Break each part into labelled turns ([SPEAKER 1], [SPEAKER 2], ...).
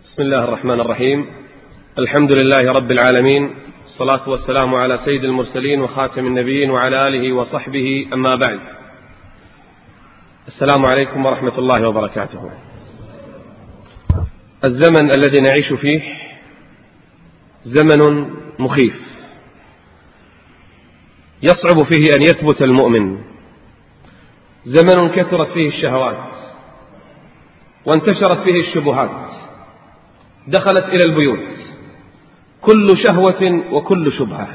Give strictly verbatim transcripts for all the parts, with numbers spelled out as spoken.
[SPEAKER 1] بسم الله الرحمن الرحيم. الحمد لله رب العالمين، الصلاة والسلام على سيد المرسلين وخاتم النبيين وعلى آله وصحبه، أما بعد. السلام عليكم ورحمة الله وبركاته. الزمن الذي نعيش فيه زمن مخيف يصعب فيه أن يثبت المؤمن، زمن كثرت فيه الشهوات وانتشرت فيه الشبهات، دخلت إلى البيوت كل شهوة وكل شبهة،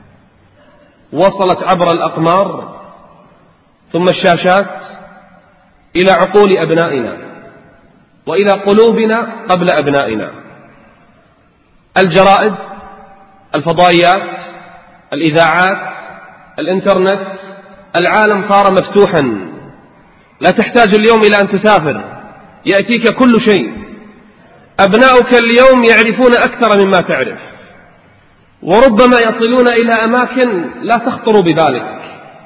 [SPEAKER 1] وصلت عبر الأقمار ثم الشاشات إلى عقول أبنائنا وإلى قلوبنا قبل أبنائنا. الجرائد، الفضائيات، الإذاعات، الإنترنت، العالم صار مفتوحا، لا تحتاج اليوم إلى أن تسافر، يأتيك كل شيء. أبناؤك اليوم يعرفون أكثر مما تعرف، وربما يصلون إلى أماكن لا تخطر ببالك.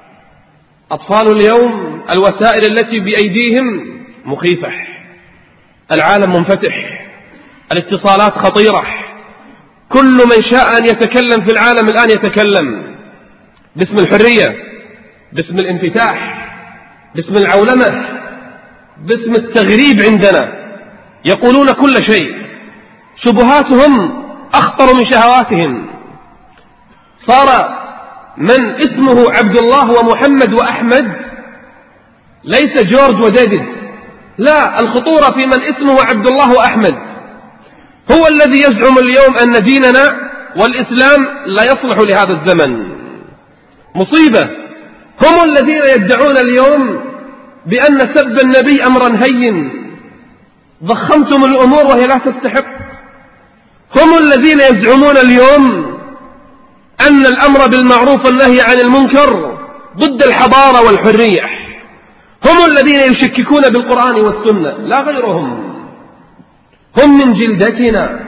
[SPEAKER 1] أطفال اليوم الوسائل التي بأيديهم مخيفة، العالم منفتح، الاتصالات خطيرة، كل من شاء أن يتكلم في العالم الآن يتكلم باسم الحرية، باسم الانفتاح، باسم العولمة، باسم التغريب. عندنا يقولون كل شيء، شبهاتهم أخطر من شهواتهم. صار من اسمه عبد الله ومحمد وأحمد ليس جورج وديفيد، لا، الخطورة في من اسمه عبد الله وأحمد، هو الذي يزعم اليوم أن ديننا والإسلام لا يصلح لهذا الزمن. مصيبة. هم الذين يدعون اليوم بأن سب النبي أمرا هين، ضخمتم الأمور وهي لا تستحق. هم الذين يزعمون اليوم أن الأمر بالمعروف والنهي عن المنكر ضد الحضارة والحرية. هم الذين يشككون بالقرآن والسنة لا غيرهم. هم من جلدتنا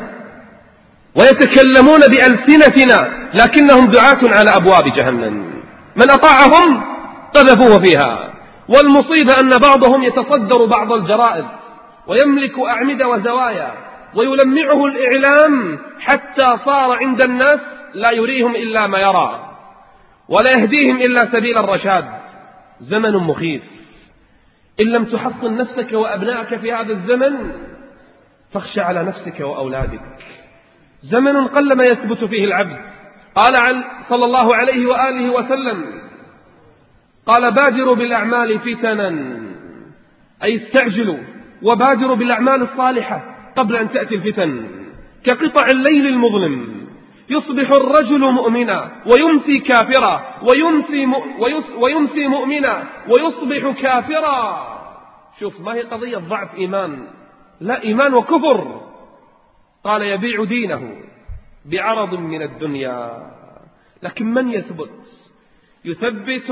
[SPEAKER 1] ويتكلمون بألسنتنا، لكنهم دعاة على أبواب جهنم، من أطاعهم قذفوه فيها. والمصيبة أن بعضهم يتصدر بعض الجرائد ويملك أعمدة وزوايا ويلمعه الإعلام حتى صار عند الناس لا يريهم إلا ما يرى ولا يهديهم إلا سبيل الرشاد. زمن مخيف. إن لم تحصن نفسك وأبنائك في هذا الزمن فاخشى على نفسك وأولادك. زمن قلما يثبت فيه العبد. قال صلى الله عليه وآله وسلم، قال: بادروا بالأعمال فتنا، أي استعجلوا وبادروا بالأعمال الصالحة قبل أن تأتي الفتن. كقطع الليل المظلم يصبح الرجل مؤمنا ويمسي كافرا ويمسي, ويمسي مؤمنا ويصبح كافرا. شوف، ما هي قضية ضعف إيمان، لا، إيمان وكفر. قال: يبيع دينه بعرض من الدنيا. لكن من يثبت؟ يثبت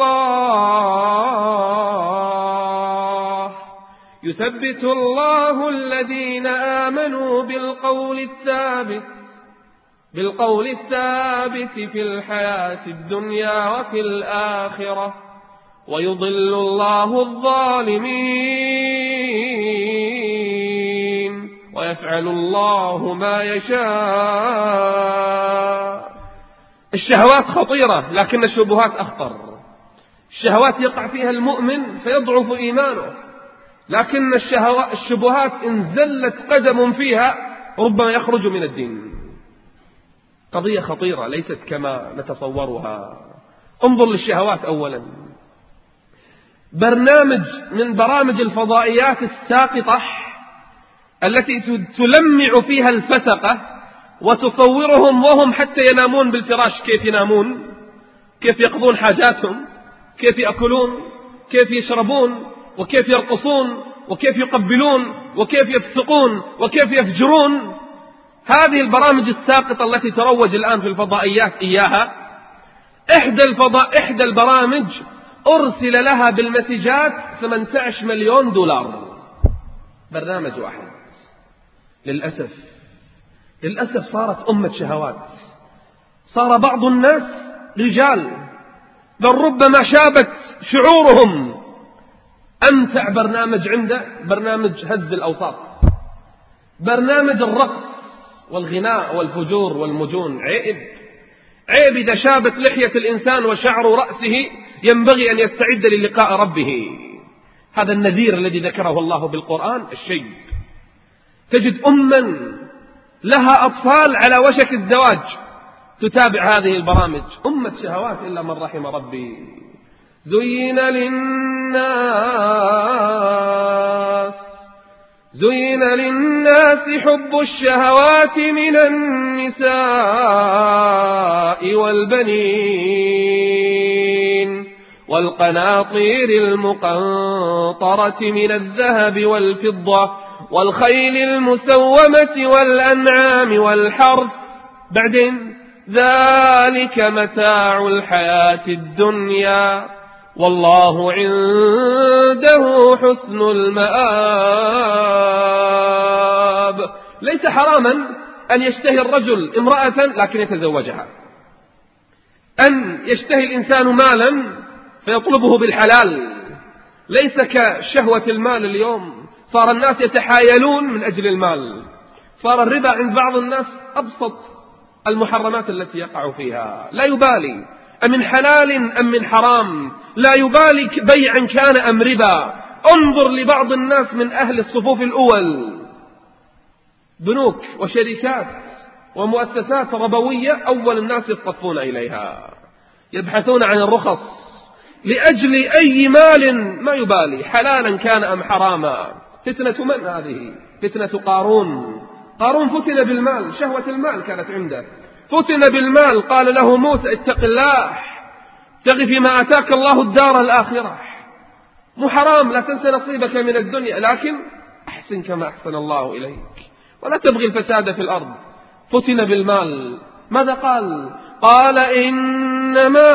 [SPEAKER 1] الله يثبت الله الذين آمنوا بالقول الثابت بالقول الثابت في الحياة الدنيا وفي الآخرة، ويضل الله الظالمين ويفعل الله ما يشاء. الشهوات خطيرة، لكن الشبهات أخطر. الشهوات يقع فيها المؤمن فيضعف إيمانه، لكن الشبهات إن زلت قدم فيها ربما يخرج من الدين. قضية خطيرة ليست كما نتصورها. انظر للشهوات أولا. برنامج من برامج الفضائيات الساقطة التي تلمع فيها الفسقة وتصورهم وهم حتى ينامون بالفراش كيف ينامون، كيف يقضون حاجاتهم، كيف يأكلون، كيف يشربون، وكيف يرقصون، وكيف يقبلون، وكيف يفسقون، وكيف يفجرون. هذه البرامج الساقطة التي تروج الآن في الفضائيات إياها، إحدى, الفضاء إحدى البرامج أرسل لها بالمسجات ثمانية عشر مليون دولار. برنامج واحد. للأسف للأسف صارت أمة شهوات. صار بعض الناس رجال بل ربما شابت شعورهم أمتع برنامج عنده برنامج هز الأوساط، برنامج الرقص والغناء والفجور والمجون عيب. عيب إذا شابت لحية الإنسان وشعر رأسه ينبغي أن يستعد للقاء ربه. هذا النذير الذي ذكره الله بالقرآن الشيب. تجد أما لها أطفال على وشك الزواج تتابع هذه البرامج، أمة شهوات إلا من رحم ربي. زين للناس زين للناس حب الشهوات من النساء والبنين والقناطير المقنطرة من الذهب والفضة والخيل المسومة والأنعام والحرث. بعدين ذلك متاع الحياة الدنيا والله عنده حسن المآب. ليس حراما أن يشتهي الرجل امرأة لكن يتزوجها، أن يشتهي الإنسان مالا فيطلبه بالحلال. ليس كشهوة المال اليوم، صار الناس يتحايلون من أجل المال. صار الربا عند بعض الناس أبسط المحرمات التي يقع فيها. لا يبالي أمن حلال أم من حرام، لا يبالي بيعا كان أم ربا. انظر لبعض الناس من أهل الصفوف الأول، بنوك وشركات ومؤسسات ربوية أول الناس يصطفون إليها، يبحثون عن الرخص لأجل أي مال، ما يبالي حلالا كان أم حراما. فتنة من هذه؟ فتنة قارون. قارون فتن بالمال، شهوة المال كانت عنده، فتن بالمال. قال له موسى اتق الله، ابتغ فيما آتاك الله الدار الآخرة. مو حرام، لا تنسى نصيبك من الدنيا، لكن أحسن كما أحسن الله إليك ولا تبغي الفساد في الأرض. فتن بالمال. ماذا قال؟ قال إنما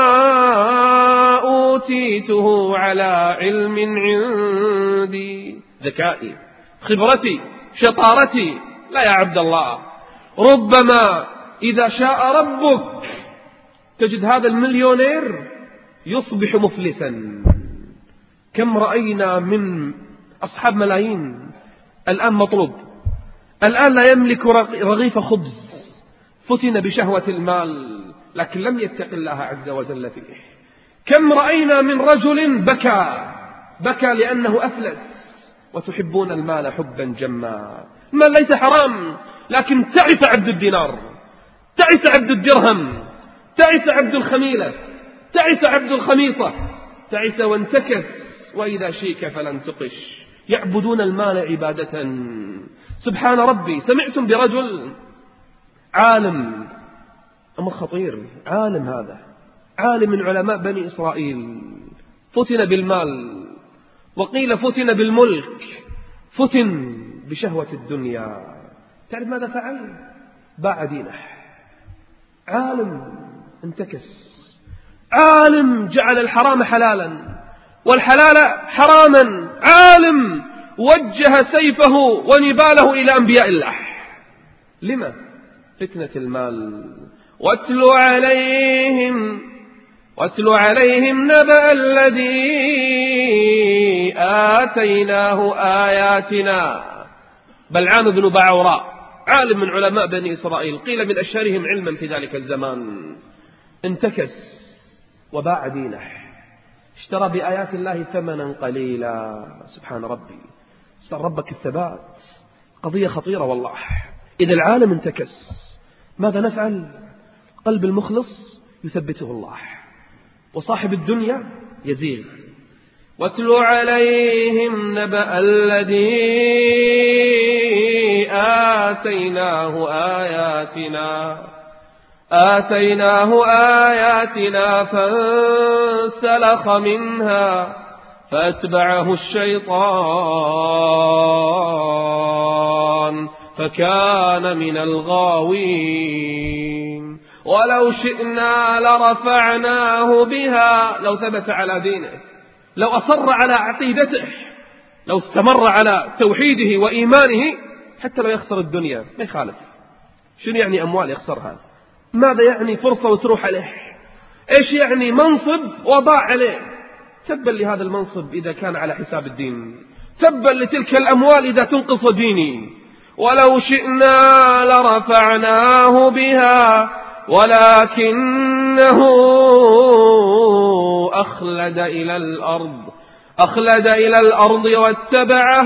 [SPEAKER 1] أوتيته على علم عندي. ذكائي، خبرتي، شطارتي. لا يا عبد الله، ربما إذا شاء ربك تجد هذا المليونير يصبح مفلسا. كم رأينا من أصحاب ملايين الآن مطلوب، الآن لا يملك رغيف خبز، فتن بشهوة المال لكن لم يتق الله عز وجل فيه. كم رأينا من رجل بكى بكى لأنه أفلس، وتحبون المال حبا جما. المال ليس حرام، لكن تعس عبد الدينار، تعس عبد الدرهم، تعس عبد الخميلة، تعس عبد الخميصة، تعس وانتكس. وإذا شيك فلن تقش. يعبدون المال عبادة. سبحان ربي. سمعتم برجل عالم، أمر خطير، عالم، هذا عالم من علماء بني إسرائيل، فتن بالمال، وقيل فتن بالملك، فتن بشهوة الدنيا. تعرف ماذا فعل؟ باع دينه. عالم انتكس، عالم جعل الحرام حلالا والحلال حراما، عالم وجه سيفه ونباله إلى أنبياء الله. لما؟ فتنة المال. واتل عليهم واتل عليهم نبأ الذي آتيناه آياتنا. بلعام بن بعوراء عالم من علماء بني إسرائيل، قيل من أشهرهم علما في ذلك الزمان، انتكس وباع دينه، اشترى بآيات الله ثمنا قليلا. سبحان ربي. اسأل ربك الثبات، قضية خطيرة والله. إذا العالم انتكس ماذا نفعل؟ قلب المخلص يثبته الله، وصاحب الدنيا يزيغ. واتل عليهم نبأ الذي آتيناه آياتنا آتيناه آياتنا فانسلخ منها فأتبعه الشيطان فكان من الغاوين. ولو شئنا لرفعناه بها، لو ثبت على دينه، لو أصر على عقيدته، لو استمر على توحيده وإيمانه، حتى لو يخسر الدنيا ما يخالف. شنو يعني أموال يخسرها؟ ماذا يعني فرصة وتروح عليه؟ إيش يعني منصب وضاع عليه؟ تبا لهذا المنصب إذا كان على حساب الدين، تبا لتلك الأموال إذا تنقص ديني. ولو شئنا لرفعناه بها ولكنه أخلد إلى الأرض أخلد إلى الأرض واتبع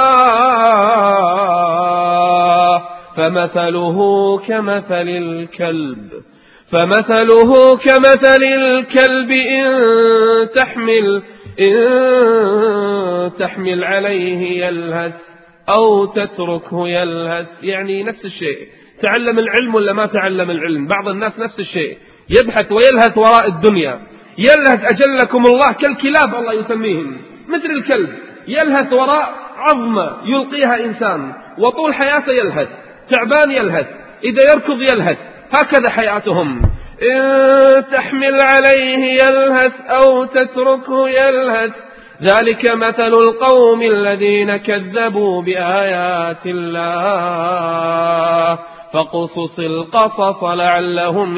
[SPEAKER 1] هواه فمثله كمثل الكلب فمثله كمثل الكلب إن تحمل إن تحمل عليه يلهث أو تتركه يلهث. يعني نفس الشيء، تعلم العلم ولا ما تعلم العلم. بعض الناس نفس الشيء، يبحث ويلهث وراء الدنيا، يلهث أجلكم الله كالكلاب الله يسميهم، مثل الكلب يلهث وراء عظمة يلقيها إنسان، وطول حياته يلهث، تعبان يلهث، إذا يركض يلهث، هكذا حياتهم. إن تحمل عليه يلهث أو تتركه يلهث ذلك مثل القوم الذين كذبوا بآيات الله فقصص القصص لعلهم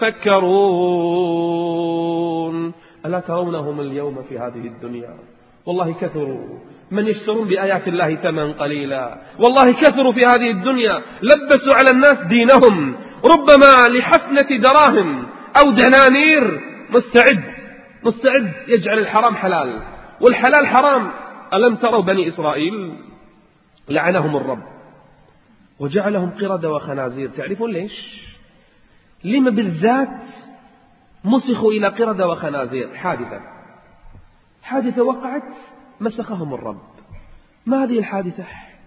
[SPEAKER 1] يتفكرون. ألا ترونهم اليوم في هذه الدنيا؟ والله كثروا من يشترون بآيات الله ثمنا قليلا، والله كثروا في هذه الدنيا، لبسوا على الناس دينهم، ربما لحفنة دراهم أو دنانير مستعد مستعد يجعل الحرام حلال والحلال حرام. ألم تروا بني إسرائيل لعنهم الرب وجعلهم قردة وخنازير؟ تعرفون ليش؟ لما بالذات مسخوا إلى قردة وخنازير؟ حادثة حادثة وقعت مسخهم الرب. ما هذه الحادثة؟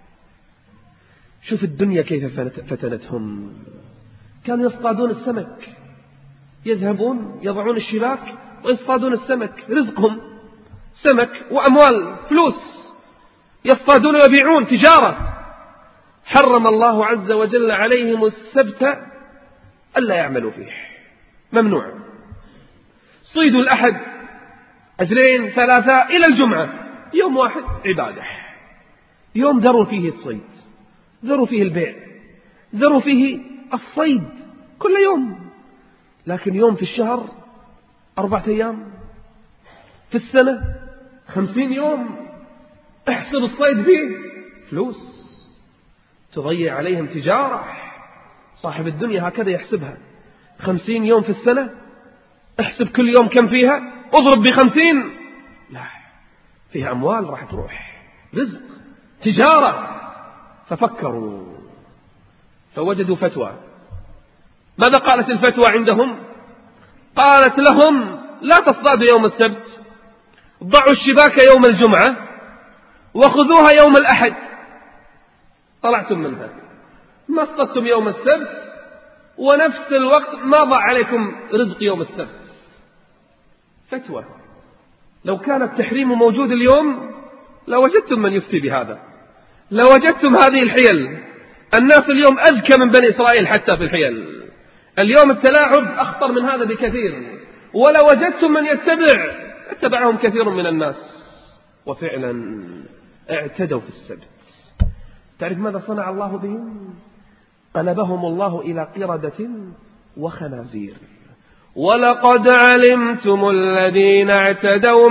[SPEAKER 1] شوف الدنيا كيف فتنتهم. كانوا يصطادون السمك، يذهبون يضعون الشباك ويصطادون السمك، رزقهم سمك وأموال فلوس، يصطادون ويبيعون تجارة. حرم الله عز وجل عليهم السبت ألا يعملوا فيه، ممنوع. صيدوا الأحد اثنين ثلاثة إلى الجمعة، يوم واحد عبادة، يوم ذروا فيه الصيد، ذروا فيه البيع، ذروا فيه الصيد كل يوم. لكن يوم في الشهر أربعة أيام، في السنة خمسين يوم، احسب الصيد فيه فلوس تضيع عليهم تجارة. صاحب الدنيا هكذا يحسبها، خمسين يوم في السنة، احسب كل يوم كم فيها، اضرب بخمسين، لا فيها أموال راح تروح، رزق تجارة. ففكروا فوجدوا فتوى. ماذا قالت الفتوى عندهم؟ قالت لهم لا تصطادوا يوم السبت، ضعوا الشباك يوم الجمعة وخذوها يوم الأحد. طلعتم منها، ما اصطدتم يوم السبت ونفس الوقت ما ضاع عليكم رزق يوم السبت. فتوى. لو كان التحريم موجود اليوم لوجدتم من يفتي بهذا، لوجدتم هذه الحيل. الناس اليوم أذكى من بني إسرائيل حتى في الحيل. اليوم التلاعب أخطر من هذا بكثير، ولو وجدتم من يتبع اتبعهم كثير من الناس، وفعلا اعتدوا في السبت. تعرف ماذا صنع الله بهم؟ قلبهم الله إلى قردة وخنازير. ولقد علمتم الذين اعتدوا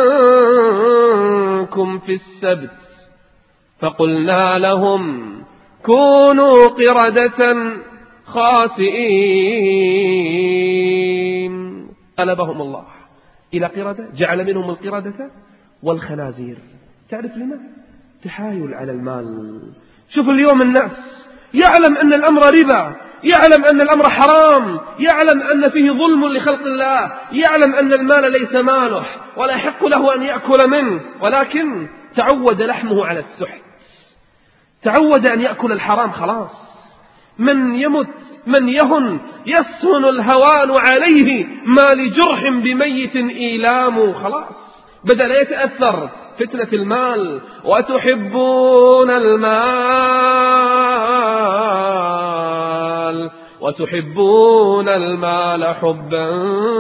[SPEAKER 1] منكم في السبت فقلنا لهم كونوا قردة خاسئين. قلبهم الله إلى قردة، جعل منهم القردة والخنازير. تعرف لما؟ تحايل على المال. شوف اليوم الناس يعلم أن الأمر ربا، يعلم أن الأمر حرام، يعلم أن فيه ظلم لخلق الله، يعلم أن المال ليس ماله ولا يحق له أن يأكل منه، ولكن تعود لحمه على السحت، تعود أن يأكل الحرام. خلاص من يمت من يهن يسهن الهوان عليه، ما لجرح بميت إيلام. خلاص بدأ لا يتأثر فتنة المال. وتحبون المال وتحبون المال حبا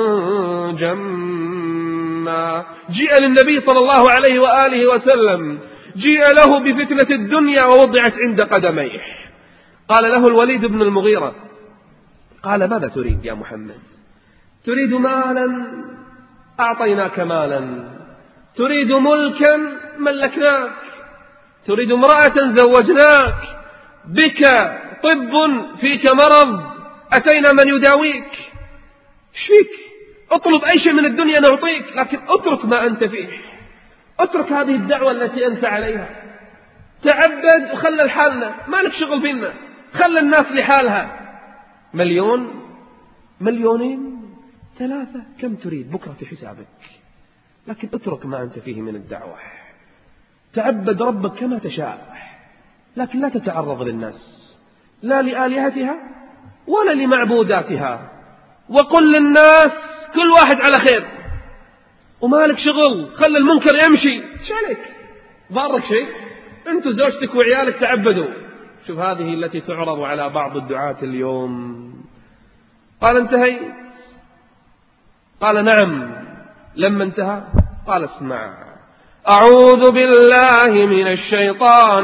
[SPEAKER 1] جما. جاء للنبي صلى الله عليه وآله وسلم، جاء له بفتنة الدنيا ووضعت عند قدميه. قال له الوليد بن المغيرة، قال ماذا تريد يا محمد؟ تريد مالا؟ أعطيناك مالا. تريد ملكا؟ ملكناك. تريد امرأة؟ زوجناك. بك طب فيك مرض أتينا من يداويك، ايش فيك؟ اطلب أي شيء من الدنيا نعطيك، لكن اترك ما أنت فيه، اترك هذه الدعوة التي أنت عليها، تعبد وخلى لحالنا، ما لك شغل فينا، خلى الناس لحالها. مليون، مليونين، ثلاثة، كم تريد بكرة في حسابك، لكن اترك ما أنت فيه من الدعوة، تعبد ربك كما تشاء، لكن لا تتعرض للناس، لا لآلهتها ولا لمعبوداتها، وقل للناس كل واحد على خير وما لك شغل، خلى المنكر يمشي، ايش عليك؟ ضارك شيء؟ انت زوجتك وعيالك تعبدوا. شوف هذه التي تعرض على بعض الدعاة اليوم. قال انتهيت؟ قال نعم. لما انتهى قال اسمع، أعوذ بالله من الشيطان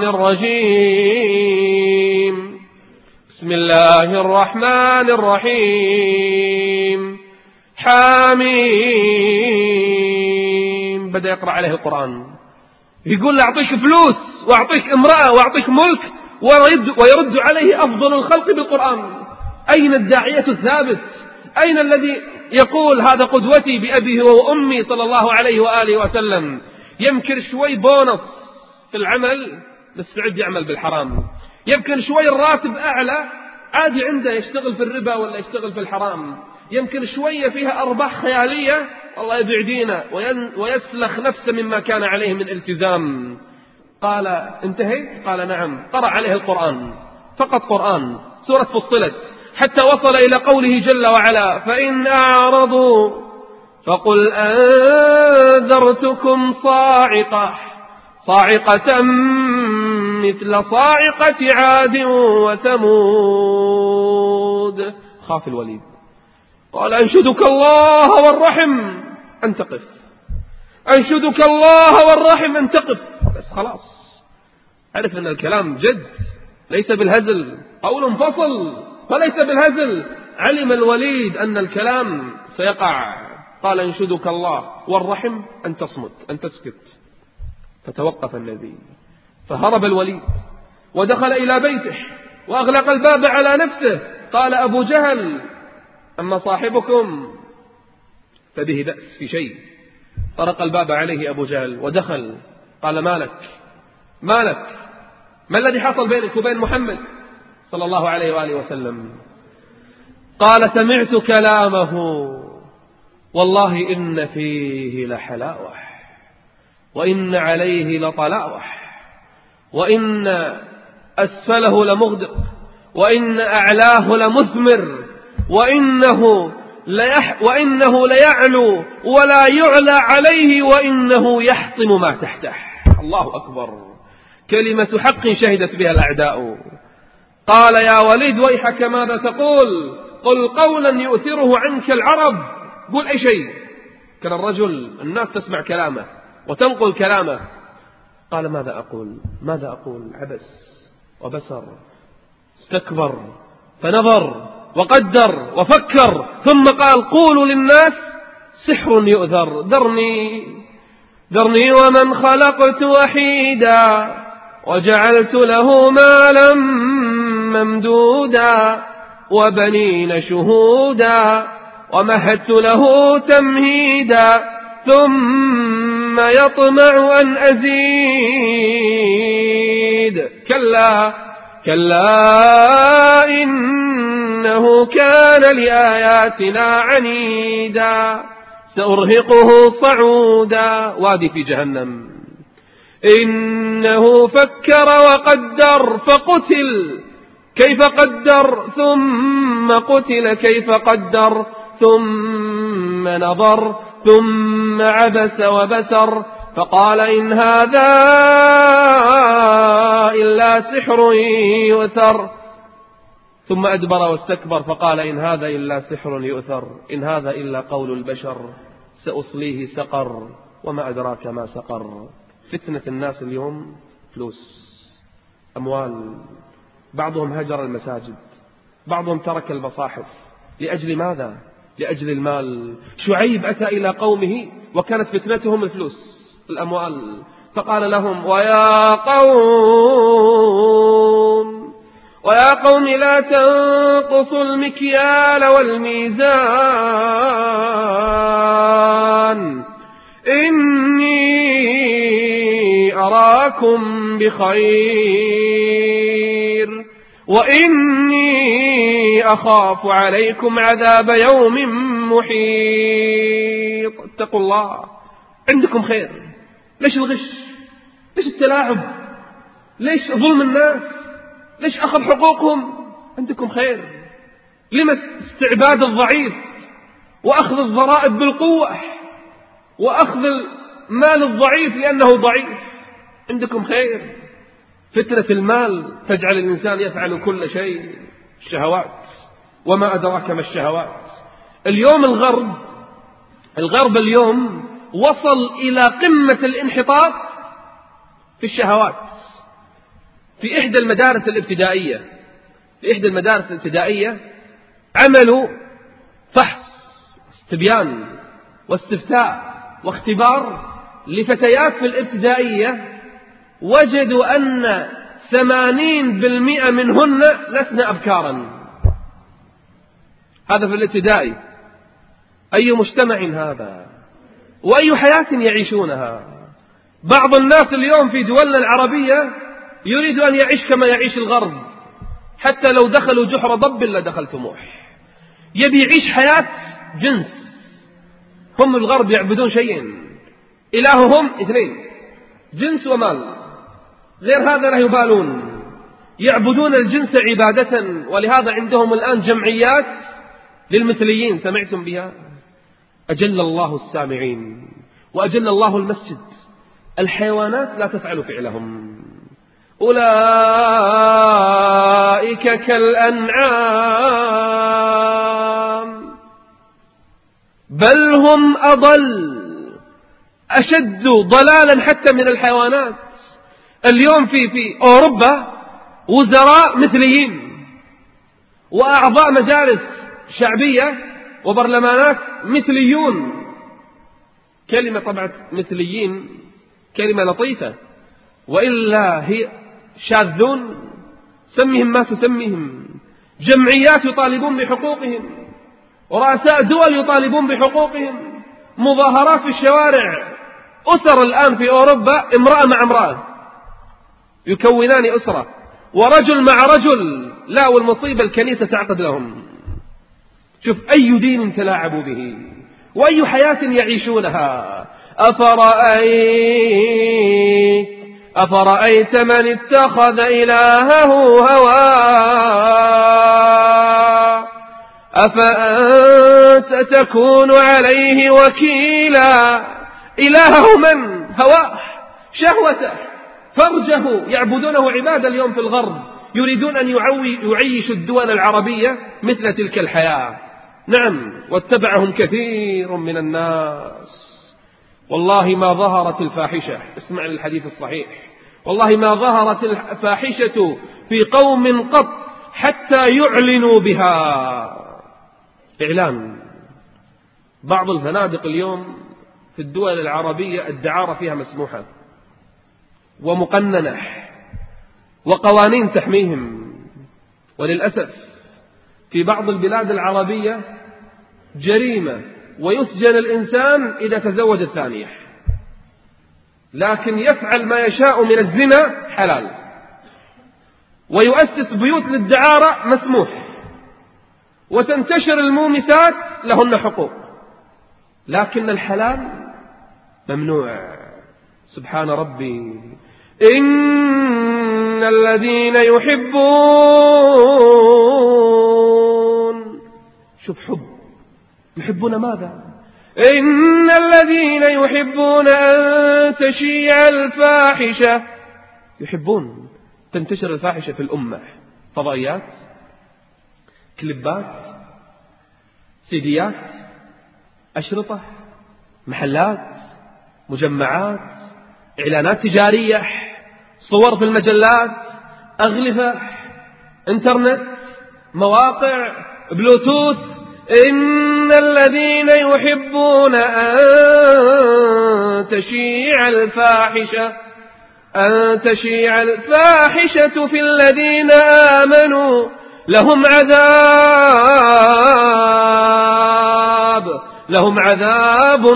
[SPEAKER 1] الرجيم، بسم الله الرحمن الرحيم، حاميم. بدأ يقرأ عليه القرآن، يقول له أعطيك فلوس وأعطيك امرأة وأعطيك ملك، ويرد, ويرد عليه أفضل الخلق بالقرآن. أين الداعية الثابت؟ أين الذي يقول هذا قدوتي بأبيه وأمي صلى الله عليه وآله وسلم؟ يمكن شوي بونص في العمل مستعد يعمل بالحرام، يمكن شوي الراتب أعلى عادي عنده يشتغل في الربا ولا يشتغل في الحرام، يمكن شوية فيها أرباح خيالية الله يبيع دينه ويسلخ نفسه مما كان عليه من التزام. قال انتهيت؟ قال نعم. قرأ عليه القرآن، فقط قرآن، سورة فصلت، حتى وصل إلى قوله جل وعلا: فإن أعرضوا فقل أنذرتكم صاعقة صاعقة مثل صاعقة عاد وثمود. خاف الوليد، قال أنشدك الله والرحم أن تقف، أنشدك الله والرحم أن تقف. بس خلاص عرف أن الكلام جد ليس بالهزل، قول فصل فليس بالهزل. علم الوليد أن الكلام سيقع، قال أنشدك الله والرحم أن تصمت، أن تسكت. فتوقف النبي، فهرب الوليد ودخل إلى بيته وأغلق الباب على نفسه. قال أبو جهل: أما صاحبكم فبه بأس في شيء. طرق الباب عليه أبو جهل ودخل. قال: مالك مالك ما الذي حصل بينك وبين محمد صلى الله عليه وآله وسلم؟ قال: سمعت كلامه والله إن فيه لحلاوة، وإن عليه لطلاوة، وإن أسفله لمغدق، وإن أعلاه لمثمر، وإنه ليح وإنه ليعلو ولا يعلى عليه، وإنه يحطم ما تحته. الله أكبر، كلمة حق شهدت بها الأعداء. قال: يا وليد ويحك ماذا تقول؟ قل قولا يؤثره عنك العرب، قل أي شيء. كان الرجل الناس تسمع كلامه وتنقل كلامه. قال: ماذا أقول ماذا أقول عبس وبسر، استكبر فنظر وقدر وفكر، ثم قال: قولوا للناس سحر يؤثر، ذرني ذرني ومن خلقت وحيدا، وجعلت له مالا ممدودا، وبنين شهودا، ومهدت له تمهيدا، ثم يطمع أن أزيد، كلا كلا إنه كان لآياتنا عنيدا، سأرهقه صعودا. وادي في جهنم. إنه فكر وقدر فقتل كيف قدر، ثم قتل كيف قدر، ثم نظر، ثم عبس وبسر، فقال: إن هذا إلا سحر يؤثر. ثم أدبر واستكبر فقال: إن هذا إلا سحر يؤثر، إن هذا إلا قول البشر، سأصليه سقر، وما أدراك ما سقر. فتنة الناس اليوم فلوس، أموال. بعضهم هجر المساجد، بعضهم ترك المصاحف. لأجل ماذا؟ لأجل المال. شعيب أتى إلى قومه وكانت فتنتهم الفلوس، الأموال، فقال لهم: ويا قوم ويا قوم لا تنقصوا المكيال والميزان إني أراكم بخير وإني أخاف عليكم عذاب يوم محيط. اتقوا الله، عندكم خير. ليش الغش؟ ليش التلاعب؟ ليش ظلم الناس؟ ليش أخذ حقوقهم؟ عندكم خير. لما استعباد الضعيف وأخذ الضرائب بالقوة وأخذ المال الضعيف لأنه ضعيف؟ عندكم خير. فتنة المال تجعل الإنسان يفعل كل شيء. الشهوات، وما أدراك ما الشهوات. اليوم الغرب الغرب اليوم وصل إلى قمة الانحطاط في الشهوات. في إحدى المدارس الابتدائية في إحدى المدارس الابتدائية عملوا فحص استبيان واستفتاء واختبار لفتيات في الابتدائية، وجدوا أن ثمانين بالمئة منهن لسن أبكارا. هذا في الابتدائي. أي مجتمع هذا؟ وأي حياة يعيشونها؟ بعض الناس اليوم في دولنا العربية يريد أن يعيش كما يعيش الغرب، حتى لو دخلوا جحر ضب لا دخل طموح. يبي يعيش حياة جنس. هم الغرب يعبدون شيئين، إلههم اثنين، جنس ومال، غير هذا لا يبالون. يعبدون الجنس عبادة، ولهذا عندهم الآن جمعيات للمثليين، سمعتم بها؟ أجل الله السامعين وأجل الله المسجد. الحيوانات لا تفعل فعلهم. أولئك كالأنعام بل هم أضل أشد ضلالا حتى من الحيوانات. اليوم في في أوروبا وزراء مثليين وأعضاء مجالس شعبية وبرلمانات مثليون. كلمة طبعا مثليين كلمة لطيفة، وإلا هي شاذون. سمهم ما تسميهم. جمعيات يطالبون بحقوقهم، ورؤساء دول يطالبون بحقوقهم، مظاهرات في الشوارع. أسر الآن في أوروبا امرأة مع امرأة يكونان أسرة، ورجل مع رجل. لا، والمصيبة الكنيسة تعقد لهم. شوف أي دين تلاعبوا به وأي حياة يعيشونها. أفرأيت أفرأيت من اتخذ إلهه هواه أفأنت تكون عليه وكيلا. إلهه من؟ هواه، شهوته، فرجه. يعبدونه عبادة اليوم في الغرب. يريدون أن يعيشوا الدول العربية مثل تلك الحياة. نعم، واتبعهم كثير من الناس. والله ما ظهرت الفاحشة، اسمع للحديث الصحيح، والله ما ظهرت الفاحشة في قوم قط حتى يعلنوا بها. إعلان. بعض الفنادق اليوم في الدول العربية الدعارة فيها مسموحة ومقننة وقوانين تحميهم. وللأسف في بعض البلاد العربية جريمة ويسجن الإنسان إذا تزوج الثانية، لكن يفعل ما يشاء من الزنا حلال، ويؤسس بيوت للدعارة مسموح، وتنتشر المومسات لهن حقوق، لكن الحلال ممنوع. سبحان ربي. إن الذين يحبون، شوف حب، يحبون ماذا؟ إن الذين يحبون أن تشيع الفاحشة، يحبون تنتشر الفاحشة في الأمة. فضائيات، كليبات، سيديات، أشرطة، محلات، مجمعات، إعلانات تجارية، صور في المجلات، أغلفة، إنترنت، مواقع، بلوتوث. إن الذين يحبون أن تشيع الفاحشة أن تشيع الفاحشة في الذين آمنوا لهم عذاب لهم عذاب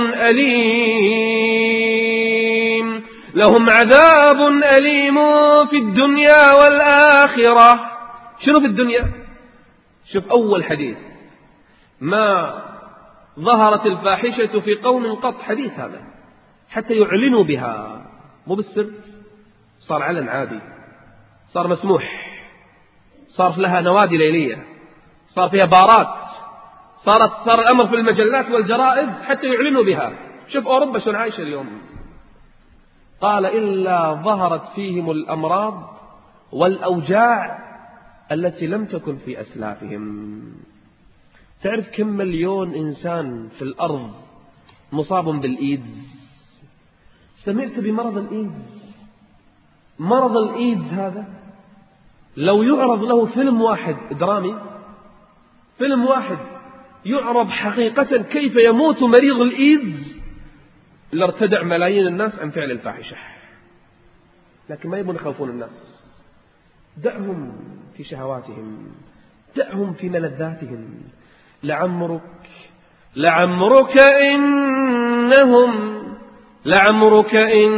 [SPEAKER 1] أليم لهم عذاب أليم في الدنيا والآخرة. شنو في الدنيا؟ شوف أول حديث، ما ظهرت الفاحشة في قوم قط، حديث هذا حتى يعلنوا بها، مو بالسر، صار علن عادي، صار مسموح، صار لها نوادي ليلية، صار فيها بارات، صارت صار الأمر في المجلات والجرائد حتى يعلنوا بها. شوف أوروبا شلون عايشة اليوم. قال إلا ظهرت فيهم الأمراض والأوجاع التي لم تكن في أسلافهم. تعرف كم مليون إنسان في الأرض مصاب بالإيدز؟ سمعت بمرض الإيدز؟ مرض الإيدز هذا لو يعرض له فيلم واحد درامي، فيلم واحد يعرض حقيقة كيف يموت مريض الإيدز، لارتدع ملايين الناس عن فعل الفاحشة. لكن ما يبون يخوفون الناس. دعهم في شهواتهم، دعهم في ملذاتهم. لعمرك لعمرك إنهم لعمرك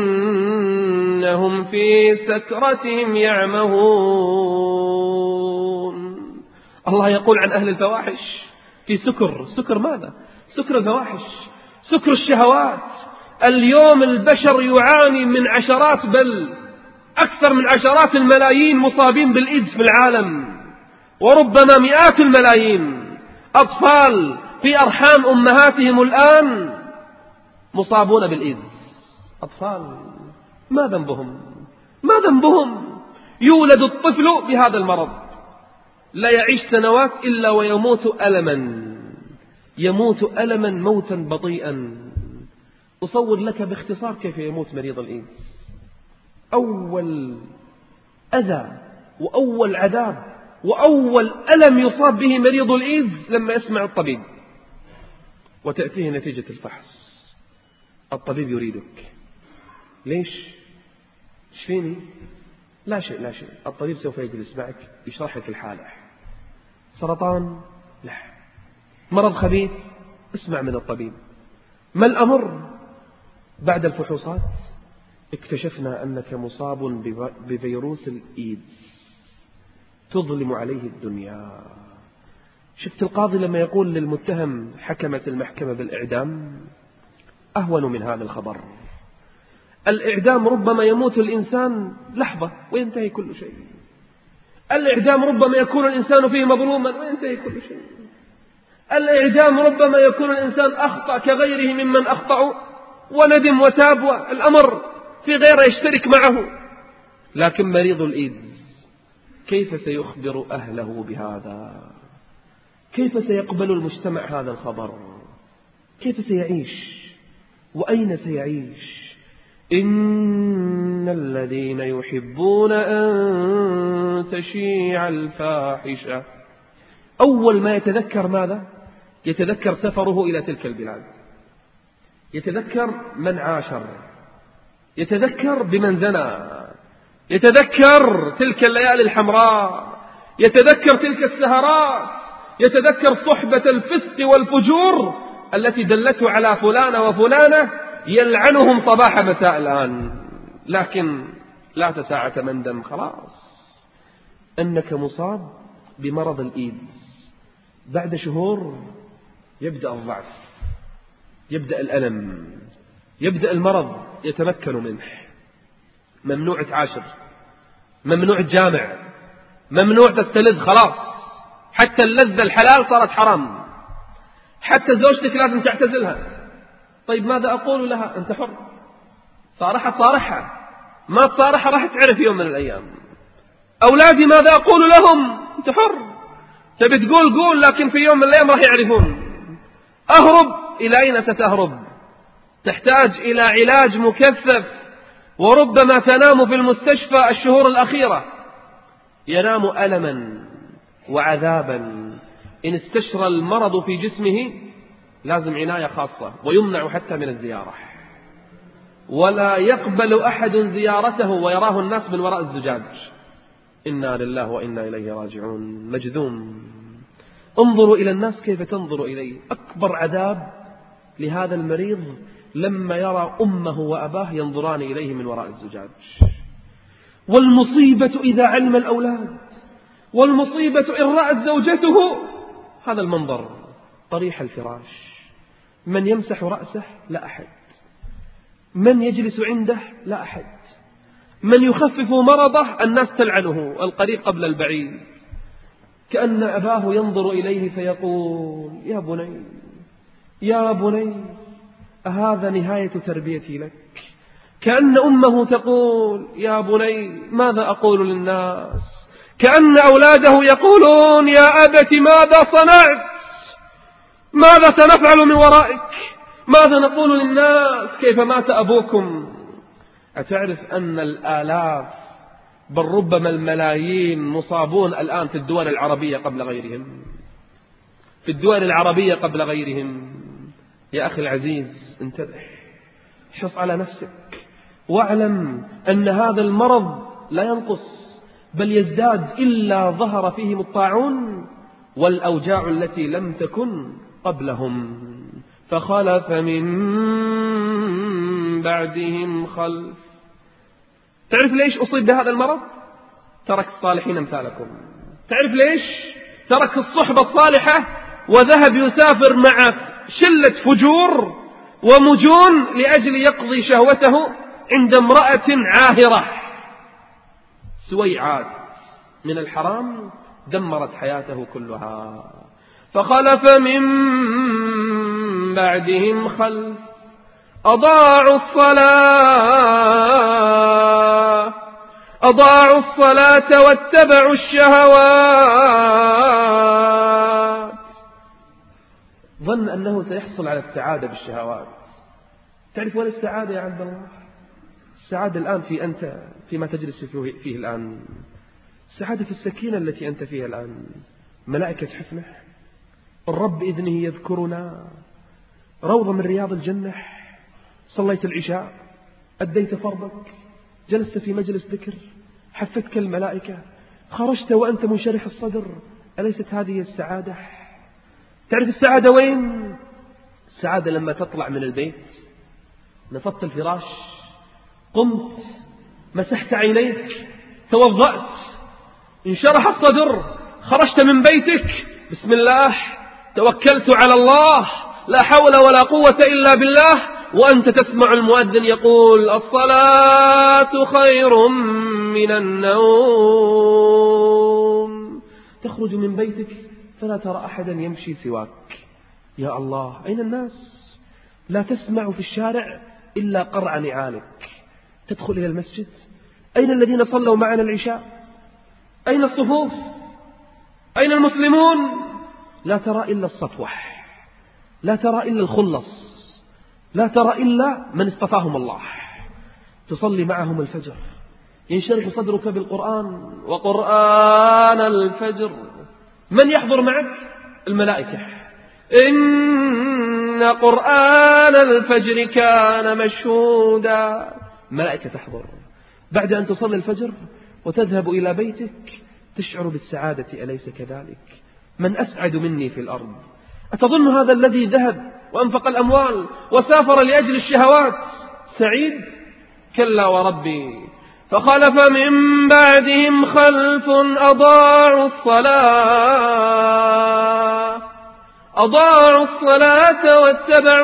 [SPEAKER 1] إنهم في سكرتهم يعمهون. الله يقول عن أهل الفواحش في سكر. سكر ماذا؟ سكر الفواحش، سكر الشهوات. اليوم البشر يعاني من عشرات بل أكثر من عشرات الملايين مصابين بالإيدز في العالم، وربما مئات الملايين أطفال في أرحام أمهاتهم الآن مصابون بالإيدز. أطفال ما ذنبهم؟ ما ذنبهم؟ يولد الطفل بهذا المرض، لا يعيش سنوات إلا ويموت ألما، يموت ألما موتا بطيئا. أصور لك باختصار كيف يموت مريض الإيدز. أول أذى وأول عذاب وأول ألم يصاب به مريض الإيدز لما يسمع الطبيب وتأتيه نتيجة الفحص. الطبيب يريدك. ليش؟ شفيني؟ لا شيء لا شيء. الطبيب سوف يجلس معك يشرح لك الحالة. سرطان؟ لا. مرض خبيث؟ اسمع من الطبيب. ما الأمر؟ بعد الفحوصات اكتشفنا أنك مصاب بفيروس الإيدز تظلم عليه الدنيا. شفت القاضي لما يقول للمتهم حكمت المحكمة بالإعدام؟ أهون من هذا الخبر. الإعدام ربما يموت الإنسان لحظة وينتهي كل شيء. الإعدام ربما يكون الإنسان فيه مظلوما وينتهي كل شيء. الإعدام ربما يكون الإنسان أخطأ كغيره ممن أخطأوا وندم وتاب والأمر في غيره يشترك معه. لكن مريض الإيدز كيف سيخبر أهله بهذا؟ كيف سيقبل المجتمع هذا الخبر؟ كيف سيعيش؟ وأين سيعيش؟ إن الذين يحبون أن تشيع الفاحشة أول ما يتذكر ماذا؟ يتذكر سفره إلى تلك البلاد، يتذكر من عاشر، يتذكر بمن زنى، يتذكر تلك الليالي الحمراء، يتذكر تلك السهرات، يتذكر صحبة الفسق والفجور التي دلته على فلانة وفلانة يلعنهم صباح مساء الآن. لكن لا تساعة مندم، خلاص أنك مصاب بمرض الإيدز. بعد شهور يبدأ الضعف، يبدأ الألم، يبدأ المرض يتمكن منه. ممنوع تعاشر، ممنوع تجامع، ممنوع تستلذ، خلاص حتى اللذة الحلال صارت حرام، حتى زوجتك لازم تعتزلها. طيب ماذا أقول لها؟ أنت حر. صارحت صارحها، ما تصارحها راح تعرف يوم من الأيام. أولادي ماذا أقول لهم؟ أنت حر. تبي تقول قول، لكن في يوم من الأيام راح يعرفون. أهرب، إلى أين ستهرب؟ تحتاج إلى علاج مكثف، وربما تنام في المستشفى الشهور الأخيرة. ينام ألما وعذابا. إن استشرى المرض في جسمه لازم عناية خاصة، ويمنع حتى من الزيارة. ولا يقبل أحد زيارته ويراه الناس من وراء الزجاج. إنا لله وإنا إليه راجعون. مجذوم. انظروا إلى الناس كيف تنظر إليه. أكبر عذاب لهذا المريض لما يرى أمه وأباه ينظران إليه من وراء الزجاج. والمصيبة إذا علم الأولاد، والمصيبة إن رأت زوجته هذا المنظر. طريح الفراش، من يمسح رأسه لا أحد، من يجلس عنده لا أحد، من يخفف مرضه الناس تلعنه القريب قبل البعيد. كأن أباه ينظر إليه فيقول يا بني يا بني أهذا نهاية تربيتي لك. كأن أمه تقول يا بني ماذا أقول للناس. كأن أولاده يقولون يا أبت ماذا صنعت، ماذا سنفعل من ورائك، ماذا نقول للناس، كيف مات أبوكم. أتعرف أن الآلاف بل ربما الملايين مصابون الآن في الدول العربية قبل غيرهم، في الدول العربية قبل غيرهم. يا أخي العزيز انتبه، حرص على نفسك، واعلم أن هذا المرض لا ينقص بل يزداد إلا ظهر فيهم الطاعون والأوجاع التي لم تكن قبلهم. فخلف من بعدهم خلف. تعرف ليش أصيب بهذا المرض؟ ترك الصالحين أمثالكم. تعرف ليش؟ ترك الصحبة الصالحة وذهب يسافر مع شلة فجور ومجون لأجل يقضي شهوته عند امرأة عاهرة. سويعات من الحرام دمرت حياته كلها. فخلف من بعدهم خلف أضاعوا الصلاة أضاعوا الصلاة واتبعوا الشهوات. ظن أنه سيحصل على السعادة بالشهوات. تعرف وين السعادة يا عبد الله؟ السعادة الآن في أنت فيما تجلس فيه الآن. السعادة في السكينة التي أنت فيها الآن. ملائكة حفنة، الرب بإذنه يذكرنا، روضة من رياض الجنة. صليت العشاء، أديت فرضك، جلست في مجلس ذكر، حفتك الملائكة، خرجت وأنت منشرح الصدر. أليست هذه السعادة؟ تعرف السعادة وين؟ السعادة لما تطلع من البيت، نفضت الفراش، قمت، مسحت عينيك، توضأت، انشرح الصدر، خرجت من بيتك، بسم الله، توكلت على الله، لا حول ولا قوة إلا بالله، وأنت تسمع المؤذن يقول الصلاة خير من النوم. تخرج من بيتك فلا ترى أحدا يمشي سواك. يا الله، أين الناس؟ لا تسمع في الشارع إلا قرع نعالك. تدخل إلى المسجد، أين الذين صلوا معنا العشاء؟ أين الصفوف؟ أين المسلمون؟ لا ترى إلا السطوح، لا ترى إلا الخلص، لا ترى إلا من اصطفاهم الله. تصلي معهم الفجر، ينشرح صدرك بالقرآن، وقرآن الفجر. من يحضر معك؟ الملائكة. إن قرآن الفجر كان مشهودا. ملائكة تحضر. بعد أن تصلي الفجر وتذهب إلى بيتك تشعر بالسعادة، أليس كذلك؟ من أسعد مني في الأرض؟ أتظن هذا الذي ذهب وأنفق الأموال وسافر لأجل الشهوات سعيد؟ كلا وربي. فخلف من بعدهم خلف أضاعوا الصلاة أضاعوا الصلاة واتبعوا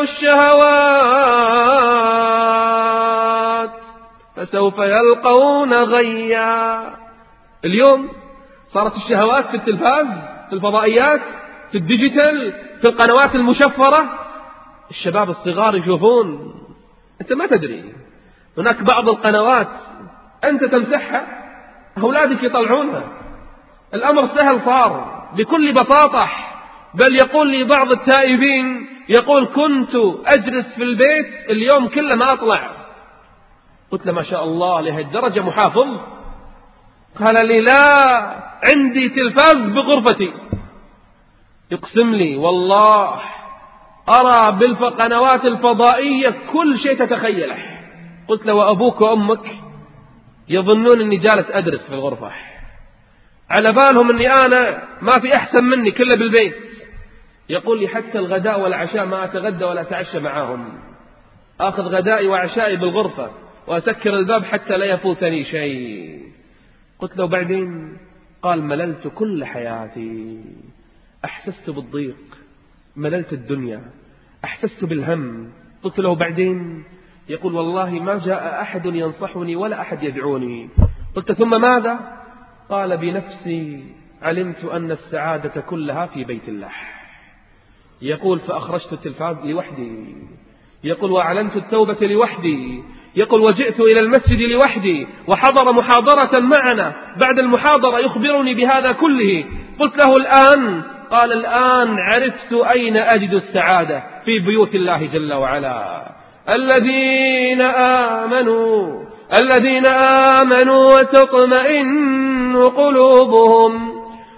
[SPEAKER 1] الشهوات فسوف يلقون غيا. اليوم صارت الشهوات في التلفاز، في الفضائيات، في الديجيتال، في القنوات المشفرة. الشباب الصغار يشوفون، أنت ما تدري، هناك بعض القنوات أنت تمسحها أولادك يطلعونها. الأمر سهل صار بكل بساطة. بل يقول لي بعض التائبين، يقول كنت أجلس في البيت اليوم كله ما أطلع. قلت له ما شاء الله لهذه الدرجة محافظ؟ قال لي لا، عندي تلفاز بغرفتي. يقسم لي والله أرى بالقنوات الفضائية كل شيء تتخيله. قلت له وأبوك وأمك يظنون أني جالس أدرس في الغرفة، على بالهم أني أنا ما في أحسن مني كله بالبيت. يقول لي حتى الغداء والعشاء ما أتغدى ولا أتعشى معاهم، أخذ غدائي وعشائي بالغرفة وأسكر الباب حتى لا يفوتني شيء. قلت له بعدين؟ قال مللت كل حياتي، أحسست بالضيق، مللت الدنيا، أحسست بالهم. قلت له بعدين؟ يقول والله ما جاء أحد ينصحني ولا أحد يدعوني. قلت ثم ماذا؟ قال بنفسي علمت أن السعادة كلها في بيت الله. يقول فأخرجت التلفاز لوحدي، يقول وأعلنت التوبة لوحدي، يقول وجئت إلى المسجد لوحدي، وحضر محاضرة معنا، بعد المحاضرة يخبرني بهذا كله. قلت له الآن؟ قال الآن عرفت أين أجد السعادة، في بيوت الله جل وعلا. الذين آمنوا الذين آمنوا وتطمئن قلوبهم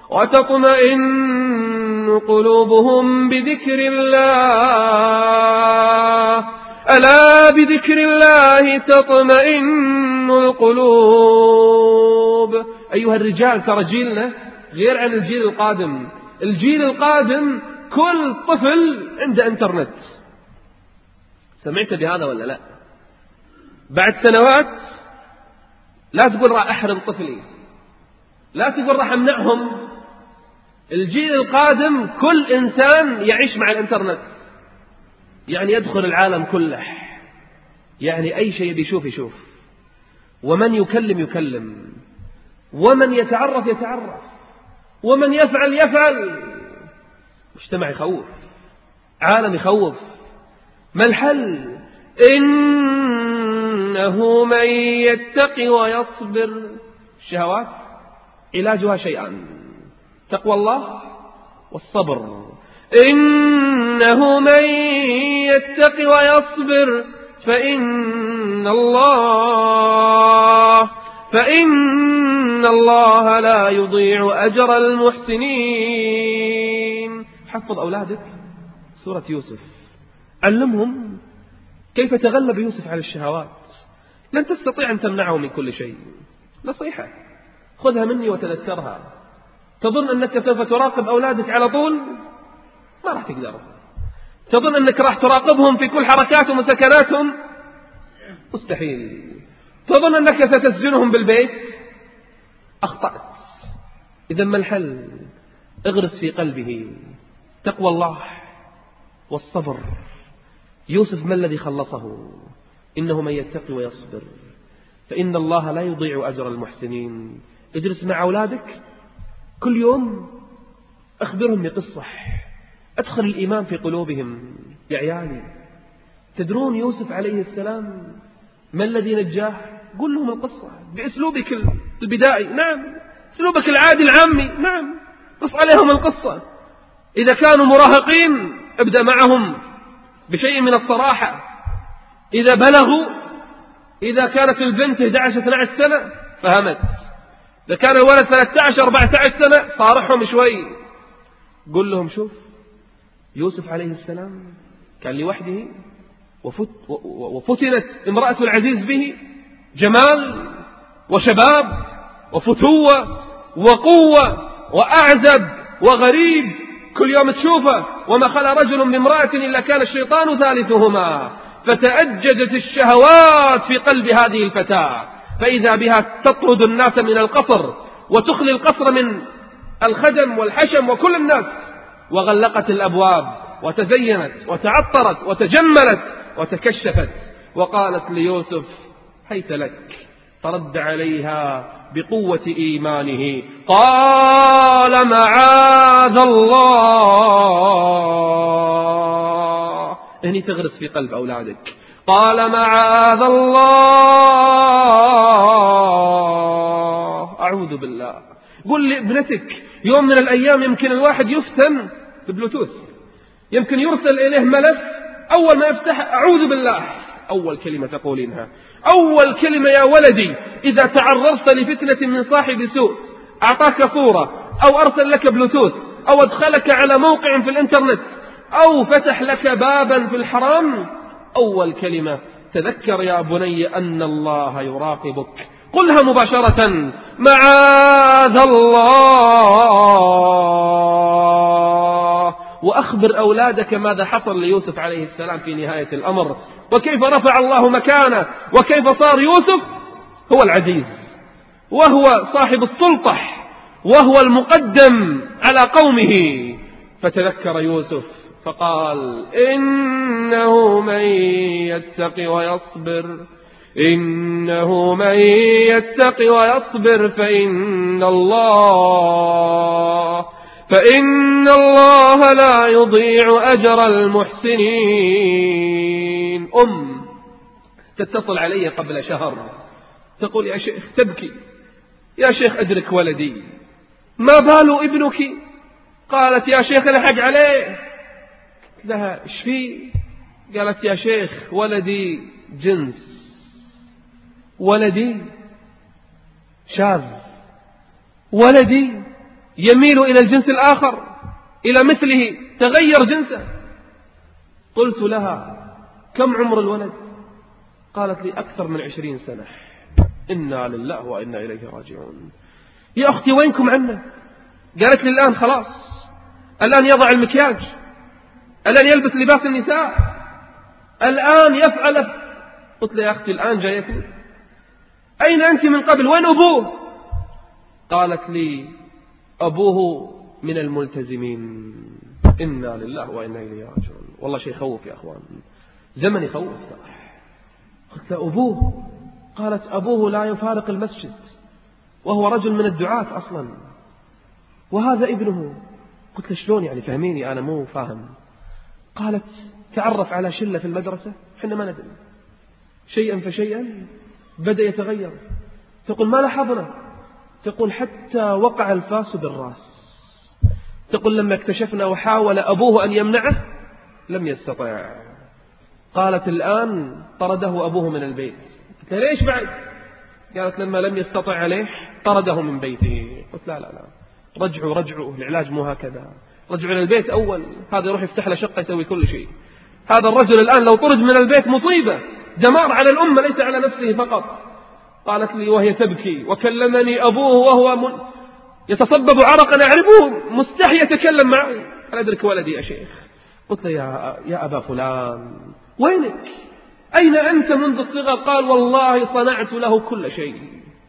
[SPEAKER 1] وتطمئن قلوبهم بذكر الله، ألا بذكر الله تطمئن القلوب. أيها الرجال، ترى جيلنا غير عن الجيل القادم. الجيل القادم كل طفل عنده انترنت. سمعت بهذا ولا لا؟ بعد سنوات لا تقول راح أحرم طفلي، لا تقول راح أمنعهم. الجيل القادم كل إنسان يعيش مع الانترنت، يعني يدخل العالم كله، يعني أي شيء بيشوف يشوف، ومن يكلم يكلم، ومن يتعرف يتعرف، ومن يفعل يفعل. مجتمع يخوف، عالم يخوف. ما الحل؟ إنه من يتقي ويصبر. الشهوات علاجها شيئان: تقوى الله والصبر. إنه من يتقي ويصبر فإن الله فإن الله لا يضيع أجر المحسنين. حفظ أولادك سورة يوسف، علمهم كيف تغلب يوسف على الشهوات. لن تستطيع أن تمنعه من كل شيء. نصيحة خذها مني وتذكرها. تظن أنك سوف تراقب أولادك على طول؟ ما راح تقدر. تظن أنك راح تراقبهم في كل حركاتهم وسكناتهم؟ مستحيل. تظن أنك ستسجنهم بالبيت؟ أخطأت. إذا ما الحل؟ اغرس في قلبه تقوى الله والصبر. يوسف ما الذي خلصه؟ إنه من يتقي ويصبر فإن الله لا يضيع أجر المحسنين. اجلس مع أولادك كل يوم، أخبرهم بقصة، أدخل الإيمان في قلوبهم. يا عيالي، تدرون يوسف عليه السلام ما الذي نجاه؟ قل لهم القصة بأسلوبك البدائي، نعم، أسلوبك العادي العامي، نعم، قص عليهم القصة. إذا كانوا مراهقين ابدأ معهم بشيء من الصراحة. إذا بلغوا، إذا كانت البنت إحدى عشرة اثنتي عشرة سنة فهمت، إذا كان الولد ثلاثة عشر أربعة عشر سنة صارحهم شوي. قل لهم شوف، يوسف عليه السلام كان لوحده وفت وفتنت امرأة العزيز به، جمال وشباب وفتوة وقوة وأعزب وغريب، كل يوم تشوفه. وما خلا رجل بامرأة إلا كان الشيطان ثالثهما. فتأججت الشهوات في قلب هذه الفتاة، فإذا بها تطرد الناس من القصر وتخلي القصر من الخدم والحشم وكل الناس، وغلقت الأبواب وتزينت وتعطرت وتجملت وتكشفت، وقالت ليوسف هيت لك. فرد عليها بقوة إيمانه قال معاذ الله. هني تغرس في قلب أولادك. قال معاذ الله، أعوذ بالله. قل لابنتك يوم من الأيام يمكن الواحد يفتن ببلوتوث، يمكن يرسل إليه ملف، أول ما يفتح أعوذ بالله، أول كلمة تقولينها، أول كلمة يا ولدي إذا تعرضت لفتنة من صاحب سوء، أعطاك صورة أو أرسل لك بلوتوث أو أدخلك على موقع في الإنترنت أو فتح لك بابا في الحرام، أول كلمة تذكر يا بني أن الله يراقبك. قلها مباشرة: معاذ الله. وأخبر أولادك ماذا حصل ليوسف عليه السلام في نهاية الأمر، وكيف رفع الله مكانه، وكيف صار يوسف هو العزيز، وهو صاحب السلطة، وهو المقدم على قومه. فتذكر يوسف فقال: إنه من يتق ويصبر إنه من يتق ويصبر فإن الله فإن الله لا يضيع أجر المحسنين. أم تتصل علي قبل شهر تقول: يا شيخ، تبكي، يا شيخ أدرك ولدي، ما بال ابنك؟ قالت: يا شيخ الحق عليه. لها: ايش فيه؟ قالت: يا شيخ ولدي جنس، ولدي شاذ، ولدي يميل إلى الجنس الآخر، إلى مثله، تغير جنسه. قلت لها: كم عمر الولد؟ قالت لي: أكثر من عشرين سنة. إنا لله وإنا إليه راجعون. يا أختي وينكم عنه؟ قالت لي: الآن خلاص، الآن يضع المكياج، الآن يلبس لباس النساء، الآن يفعل. قلت لي: يا أختي الآن جايتني، أين أنت من قبل؟ وين أبوه؟ قالت لي: أبوه من الملتزمين. إنا لله وإنا إليه راجعون. والله شيء يخوف يا أخوان، زمن يخوف صراحة. قلت له: أبوه؟ قالت: أبوه لا يفارق المسجد، وهو رجل من الدعاة أصلا، وهذا ابنه. قلت له: شلون يعني؟ فهميني، أنا مو فاهم. قالت: تعرف على شلة في المدرسة، حنا ما ندري، شيئا فشيئا بدأ يتغير. تقول: ما لاحظنا. تقول: حتى وقع الفاس بالرأس. تقول: لما اكتشفنا وحاول أبوه أن يمنعه لم يستطع. قالت: الآن طرده أبوه من البيت. قلت: ليش بعد؟ قالت: لما لم يستطع عليه طرده من بيته. قلت: لا لا لا، رجعوا رجعوا، العلاج مو هكذا، رجعوا إلى البيت أول. هذا يروح يفتح له شقة يسوي كل شيء. هذا الرجل الآن لو طرد من البيت مصيبة، دمار على الأمة ليس على نفسه فقط. قالت لي وهي تبكي: وكلمني أبوه وهو من يتصبب عرقا أعرفه، مستحي يتكلم معي، هل أدرك ولدي يا شيخ؟ قلت له: يا, يا أبا فلان، وينك؟ أين أنت منذ الصغر؟ قال: والله صنعت له كل شيء.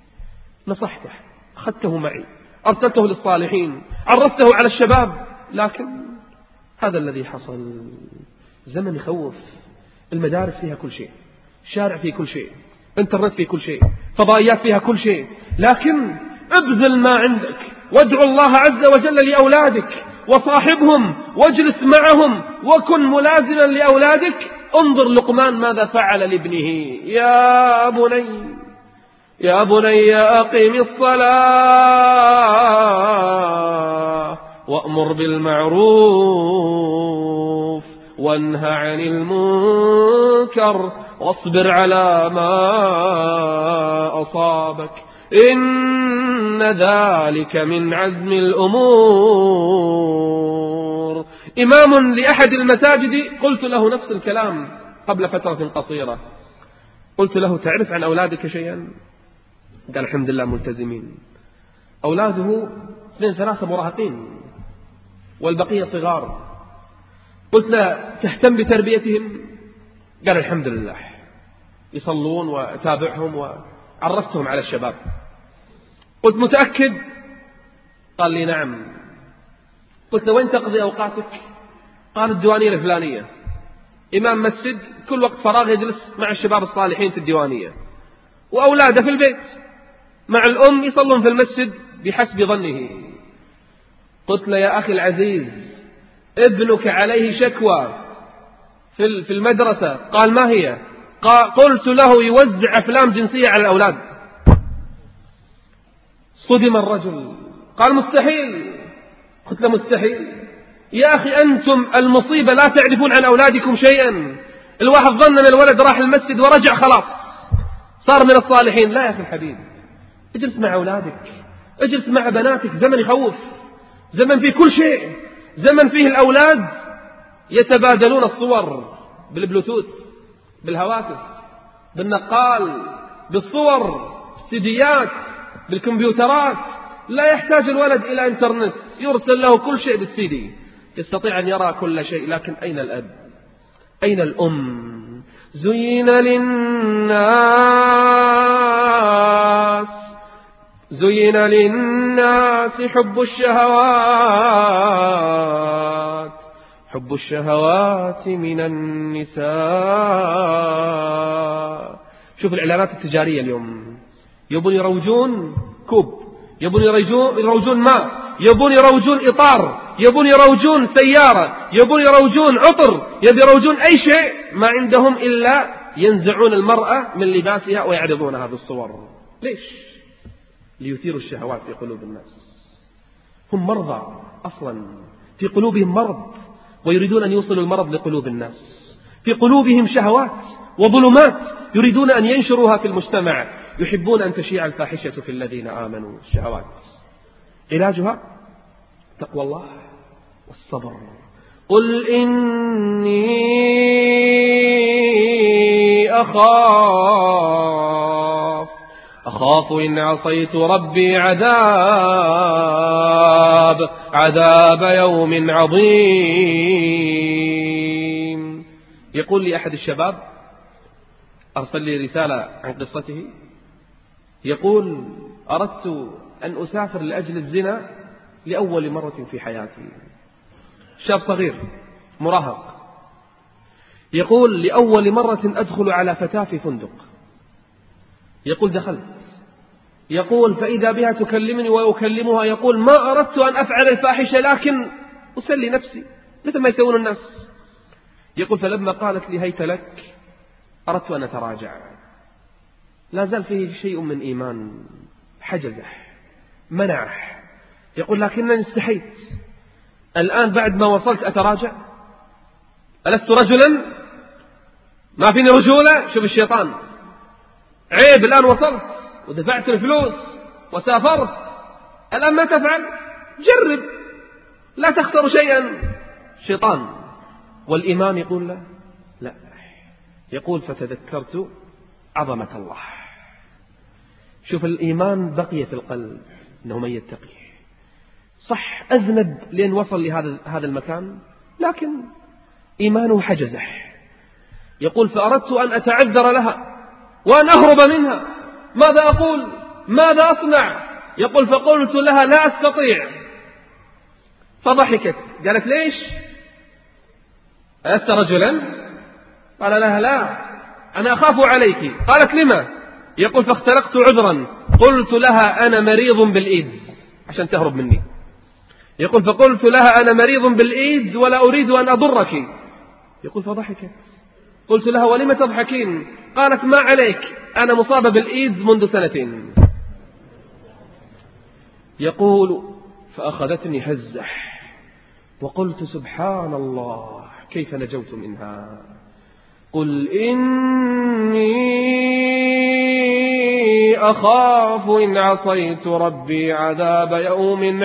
[SPEAKER 1] نصحته، أخذته معي، أرسلته للصالحين، عرفته على الشباب، لكن هذا الذي حصل. زمن يخوف. المدارس فيها كل شيء، الشارع فيه كل شيء، انترنت فيه كل شيء، فضائيات فيها كل شيء، لكن ابذل ما عندك، وادعو الله عز وجل لأولادك، وصاحبهم، واجلس معهم، وكن ملازما لأولادك. انظر لقمان ماذا فعل لابنه: يا بني يا بني أقم الصلاة وأمر بالمعروف وانهى عن المنكر واصبر على ما أصابك إن ذلك من عزم الأمور. إمام لأحد المساجد قلت له نفس الكلام قبل فترة قصيرة، قلت له: تعرف عن أولادك شيئا؟ قال: الحمد لله ملتزمين. أولاده اثنين ثلاثة مراهقين والبقية صغار. قلت له: تهتم بتربيتهم؟ قال: الحمد لله، يصلون وتابعهم وعرفتهم على الشباب. قلت: متأكد؟ قال لي: نعم. قلت له: وين تقضي أوقاتك؟ قال: الديوانية الفلانية. إمام مسجد، كل وقت فراغ يجلس مع الشباب الصالحين في الديوانية، وأولاده في البيت مع الأم يصلون في المسجد بحسب ظنه. قلت له: يا أخي العزيز، ابنك عليه شكوى في المدرسة. قال: ما هي؟ قلت له: يوزع أفلام جنسية على الأولاد. صدم الرجل، قال: مستحيل. قلت له: مستحيل يا أخي، أنتم المصيبة لا تعرفون عن أولادكم شيئا. الواحد ظن أن الولد راح المسجد ورجع خلاص صار من الصالحين. لا يا أخي الحبيب، اجلس مع أولادك، اجلس مع بناتك. زمن يخوف، زمن فيه كل شيء، زمن فيه الأولاد يتبادلون الصور بالبلوتوث، بالهواتف، بالنقال، بالصور، بالسيديات، بالكمبيوترات. لا يحتاج الولد إلى إنترنت، يرسل له كل شيء بالسيدي، يستطيع أن يرى كل شيء. لكن أين الأب؟ أين الأم؟ زين للناس زين للناس حب الشهوات حب الشهوات من النساء. شوف الإعلانات التجارية اليوم، يبون يروجون كوب، يبون يروجون ماء، يبون يروجون إطار، يبون يروجون سيارة، يبون يروجون عطر، يبون يروجون أي شيء. ما عندهم إلا ينزعون المرأة من لباسها ويعرضونها بالصور. ليش؟ ليثيروا الشهوات في قلوب الناس. هم مرضى أصلا، في قلوبهم مرض، ويريدون أن يوصلوا المرض لقلوب الناس. في قلوبهم شهوات وظلمات يريدون أن ينشروها في المجتمع. يحبون أن تشيع الفاحشة في الذين آمنوا. الشهوات علاجها تقوى الله والصبر. قل إني أخاف أخاف إن عصيت ربي عذاب عذاب يوم عظيم. يقول لي أحد الشباب، أرسل لي رسالة عن قصته، يقول: أردت أن أسافر لأجل الزنا لأول مرة في حياتي. شاب صغير مراهق، يقول: لأول مرة أدخل على فتاة في فندق. يقول: دخلت، يقول: فإذا بها تكلمني وأكلمها. يقول: ما أردت أن أفعل الفاحشة لكن أسلي نفسي مثل ما يسوون الناس. يقول: فلما قالت لي هيت لك أردت أن أتراجع. لا زال فيه شيء من إيمان، حجزه، منعه. يقول: لكنني استحيت الآن بعد ما وصلت أتراجع؟ ألست رجلا؟ ما فيني رجولة؟ شوف الشيطان، عيب الآن وصلت ودفعت الفلوس وسافرت، الآن ما تفعل؟ جرب، لا تخسر شيئا. شيطان. والإيمان يقول له لا. يقول: فتذكرت عظمة الله. شوف الإيمان بقي في القلب، إنه من يتقي. صح أذنب لين وصل لهذا هذا المكان، لكن إيمانه حجزه. يقول: فأردت أن أتعذر لها وأن أهرب منها، ماذا أقول؟ ماذا أصنع؟ يقول: فقلت لها: لا أستطيع. فضحكت، قالت: ليش؟ ألست رجلا؟ قال لها: لا، أنا أخاف عليك. قالت: لما؟ يقول: فاختلقت عذرا، قلت لها: أنا مريض بالإيدز، عشان تهرب مني. يقول: فقلت لها: أنا مريض بالإيدز ولا أريد أن أضرك. يقول: فضحكت. قلت لها: ولم تضحكين؟ قالت: ما عليك، أنا مصابة بالإيدز منذ سنتين. يقول: فأخذتني هزة وقلت: سبحان الله، كيف نجوت منها؟ قل إني أخاف إن عصيت ربي عذاب يوم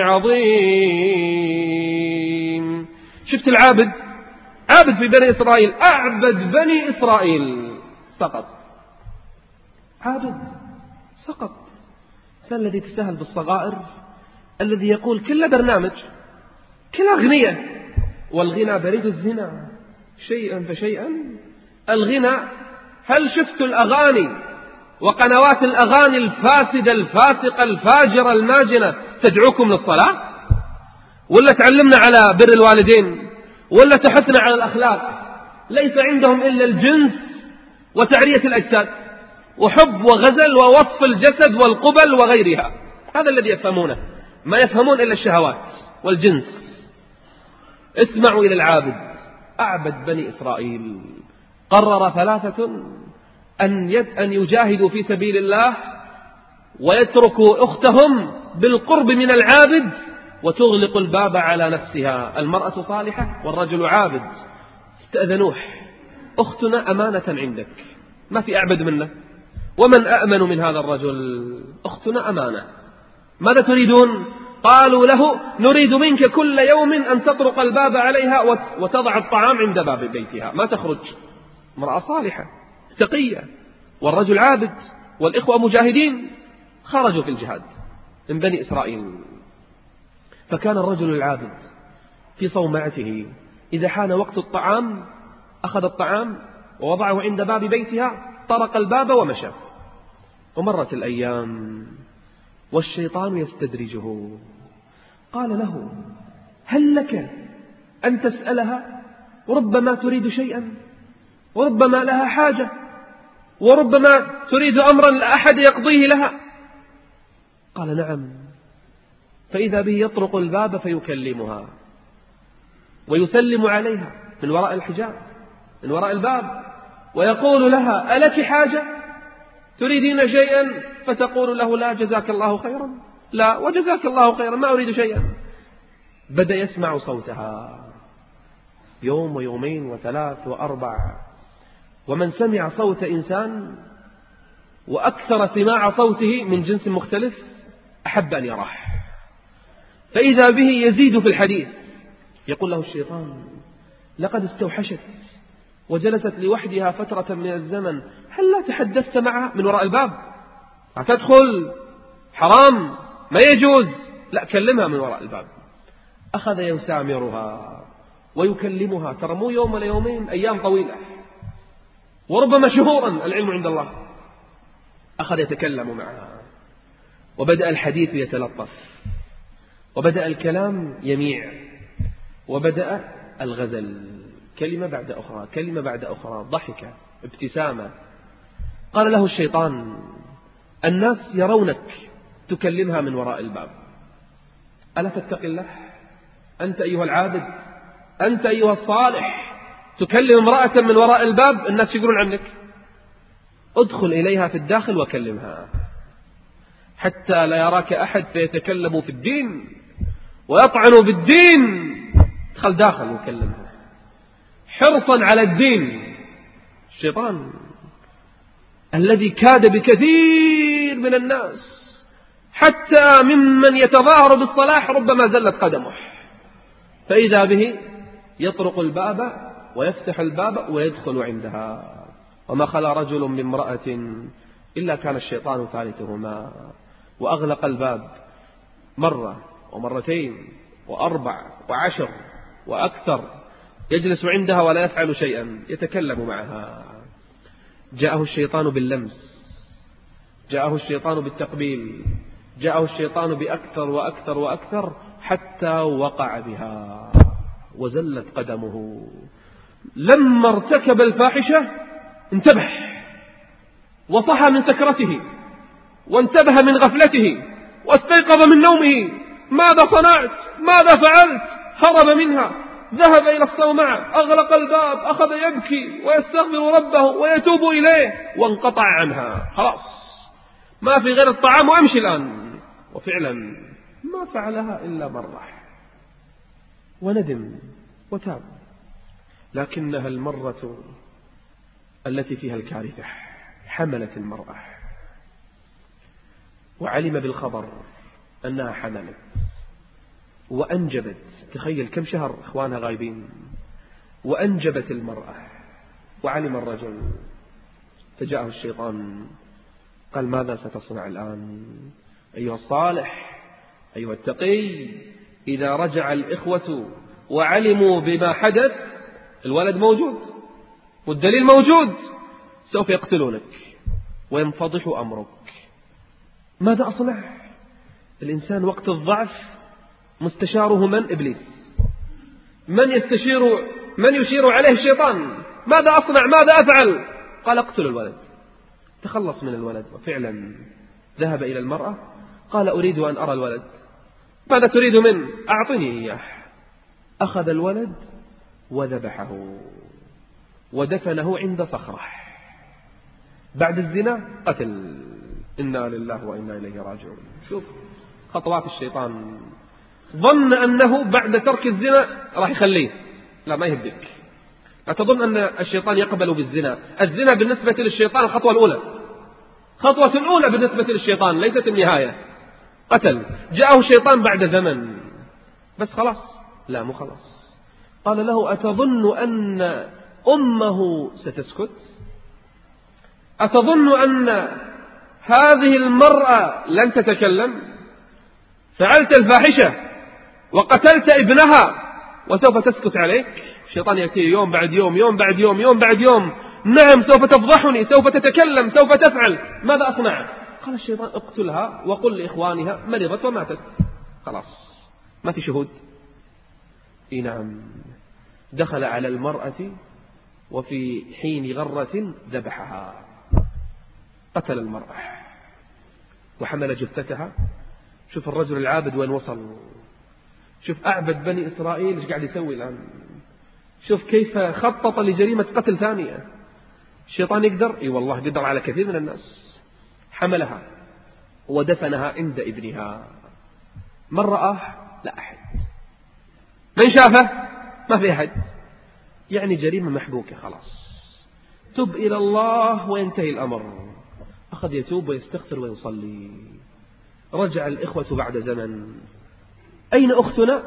[SPEAKER 1] عظيم. شفت العابد؟ عابد في بني إسرائيل، أعبد بني إسرائيل، سقط. عابد سقط. الذي تسهل بالصغائر، الذي يقول كل برنامج، كل أغنية، والغنى بريد الزنا شيئا فشيئا. الغنى، هل شفت الأغاني وقنوات الأغاني الفاسدة الفاسقة الفاجرة الماجنة تدعوكم للصلاة؟ ولا تعلمنا على بر الوالدين؟ ولا تحثنا على الأخلاق؟ ليس عندهم إلا الجنس وتعرية الأجساد وحب وغزل ووصف الجسد والقبل وغيرها. هذا الذي يفهمونه، ما يفهمون إلا الشهوات والجنس. اسمعوا إلى العابد، أعبد بني إسرائيل، قرر ثلاثة أن أن يجاهدوا في سبيل الله ويتركوا أختهم بالقرب من العابد وتغلق الباب على نفسها. المرأة صالحة والرجل عابد. استأذنوه: أختنا أمانة عندك، ما في أعبد منه، ومن أأمن من هذا الرجل؟ أختنا أمانة، ماذا تريدون؟ قالوا له: نريد منك كل يوم أن تطرق الباب عليها وتضع الطعام عند باب بيتها، ما تخرج. امرأة صالحة تقية، والرجل عابد والإخوة مجاهدين خرجوا في الجهاد من بني إسرائيل. فكان الرجل العابد في صومعته إذا حان وقت الطعام أخذ الطعام ووضعه عند باب بيتها، طرق الباب ومشى. ومرت الأيام والشيطان يستدرجه، قال له: هل لك أن تسألها؟ وربما تريد شيئا، وربما لها حاجة، وربما تريد أمرا لا أحد يقضيه لها. قال: نعم. فإذا به يطرق الباب فيكلمها ويسلم عليها من وراء الحجاب، من وراء الباب، ويقول لها: ألك حاجة؟ تريدين شيئا؟ فتقول له: لا جزاك الله خيرا، لا وجزاك الله خيرا، ما أريد شيئا. بدأ يسمع صوتها يوم ويومين وثلاث وأربع، ومن سمع صوت إنسان وأكثر سماع صوته من جنس مختلف أحب أن يراه. فإذا به يزيد في الحديث، يقول له الشيطان: لقد استوحشت وجلست لوحدها فترة من الزمن، هل لا تحدثت معها من وراء الباب؟ هتدخل حرام، ما يجوز، لا كلمها من وراء الباب. أخذ يسامرها ويكلمها، ترى مو يوم ولا يومين، أيام طويلة وربما شهورا، العلم عند الله. أخذ يتكلم معها وبدأ الحديث يتلطف، وبدأ الكلام يميع، وبدأ الغزل، كلمة بعد أخرى، كلمة بعد أخرى، ضحكة، ابتسامة. قال له الشيطان: الناس يرونك تكلمها من وراء الباب، ألا تتقي الله؟ أنت أيها العابد، أنت أيها الصالح، تكلم امرأة من وراء الباب، الناس يقولون عنك. ادخل إليها في الداخل وكلمها حتى لا يراك أحد فيتكلم في الدين ويطعن بالدين. ادخل داخل وكلمها حرصا على الدين. الشيطان الذي كاد بكثير من الناس حتى ممن يتظاهر بالصلاح ربما زلت قدمه، فإذا به يطرق الباب ويفتح الباب ويدخل عندها. وما خلا رجل من امرأة إلا كان الشيطان ثالثهما. وأغلق الباب مرة ومرتين وأربع وعشر وأكثر، يجلس عندها ولا يفعل شيئا، يتكلم معها. جاءه الشيطان باللمس، جاءه الشيطان بالتقبيل، جاءه الشيطان بأكثر وأكثر وأكثر، حتى وقع بها وزلت قدمه. لما ارتكب الفاحشة انتبه وصحى من سكرته، وانتبه من غفلته، واستيقظ من نومه. ماذا صنعت؟ ماذا فعلت؟ هرب منها، ذهب إلى الصومعة، أغلق الباب، أخذ يبكي ويستغفر ربه ويتوب إليه، وانقطع عنها. خلاص ما في غير الطعام وأمشي الآن. وفعلا ما فعلها إلا مرة وندم وتاب، لكنها المرة التي فيها الكارثة. حملت المرأة وعلم بالخبر أنها حملت وأنجبت. تخيل كم شهر إخوانها غايبين، وأنجبت المرأة وعلم الرجل. فجاءه الشيطان قال: ماذا ستصنع الآن أيها الصالح، أيها التقي؟ إذا رجع الإخوة وعلموا بما حدث، الولد موجود والدليل موجود، سوف يقتلونك وينفضح أمرك. ماذا أصنع؟ الإنسان وقت الضعف مستشاره من؟ إبليس. من يستشير؟ من يشير عليه؟ الشيطان. ماذا أصنع؟ ماذا أفعل؟ قال: اقتل الولد، تخلص من الولد. وفعلا ذهب إلى المرأة، قال: أريد أن أرى الولد. ماذا تريد منه؟ أعطني إياه. أخذ الولد وذبحه ودفنه عند صخرة. بعد الزنا قتل. إنا لله وإنا إليه راجعون. شوف خطوات الشيطان. ظن أنه بعد ترك الزنا راح يخليه، لا ما يهدك. لا تظن أن الشيطان يقبل بالزنا. الزنا بالنسبة للشيطان الخطوة الأولى، خطوة الأولى بالنسبة للشيطان، ليست النهاية. قتل. جاءه الشيطان بعد زمن، بس خلاص، لا مو خلاص. قال له: أتظن أن أمه ستسكت؟ أتظن أن هذه المرأة لن تتكلم؟ فعلت الفاحشة وقتلت ابنها وسوف تسكت عليك؟ الشيطان يأتي يوم بعد يوم، يوم بعد يوم، يوم بعد يوم، نعم سوف تفضحني، سوف تتكلم، سوف تفعل، ماذا أصنع؟ قال الشيطان اقتلها وقل لإخوانها مرضت وماتت، خلاص ما في شهود. إيه نعم. دخل على المرأة وفي حين غرة ذبحها، قتل المرأة وحمل جثتها. شوف الرجل العابد وين وصل، شوف أعبد بني إسرائيل إيش قاعد يسوي الآن، شوف كيف خطط لجريمة قتل ثانية. الشيطان يقدر؟ إي والله قدر على كثير من الناس. حملها ودفنها عند ابنها. من رآه؟ لا أحد. من شافه؟ ما في أحد. يعني جريمة محبوكة خلاص. تب إلى الله وينتهي الأمر. أخذ يتوب ويستغفر ويصلي. رجع الإخوة بعد زمن. أين أختنا؟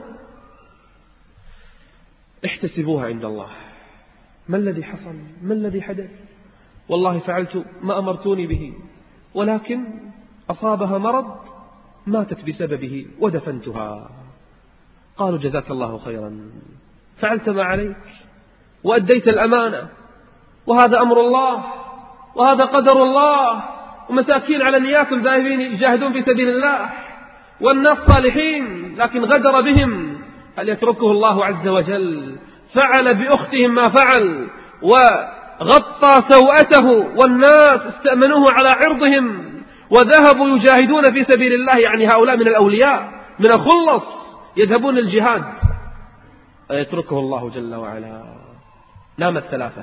[SPEAKER 1] احتسبوها عند الله. ما الذي حصل؟ ما الذي حدث؟ والله فعلت ما أمرتوني به، ولكن أصابها مرض ماتت بسببه ودفنتها. قالوا جزاك الله خيرا، فعلت ما عليك وأديت الأمانة، وهذا أمر الله وهذا قدر الله، ومساكين على نياتهم ذاهبين يجاهدون في سبيل الله، والناس صالحين لكن غدر بهم. هل يتركه الله عز وجل؟ فعل بأختهم ما فعل وغطى سوءته، والناس استأمنوه على عرضهم وذهبوا يجاهدون في سبيل الله. يعني هؤلاء من الأولياء من الخلص يذهبون الجهاد، يتركه الله جل وعلا. نام الثلاثة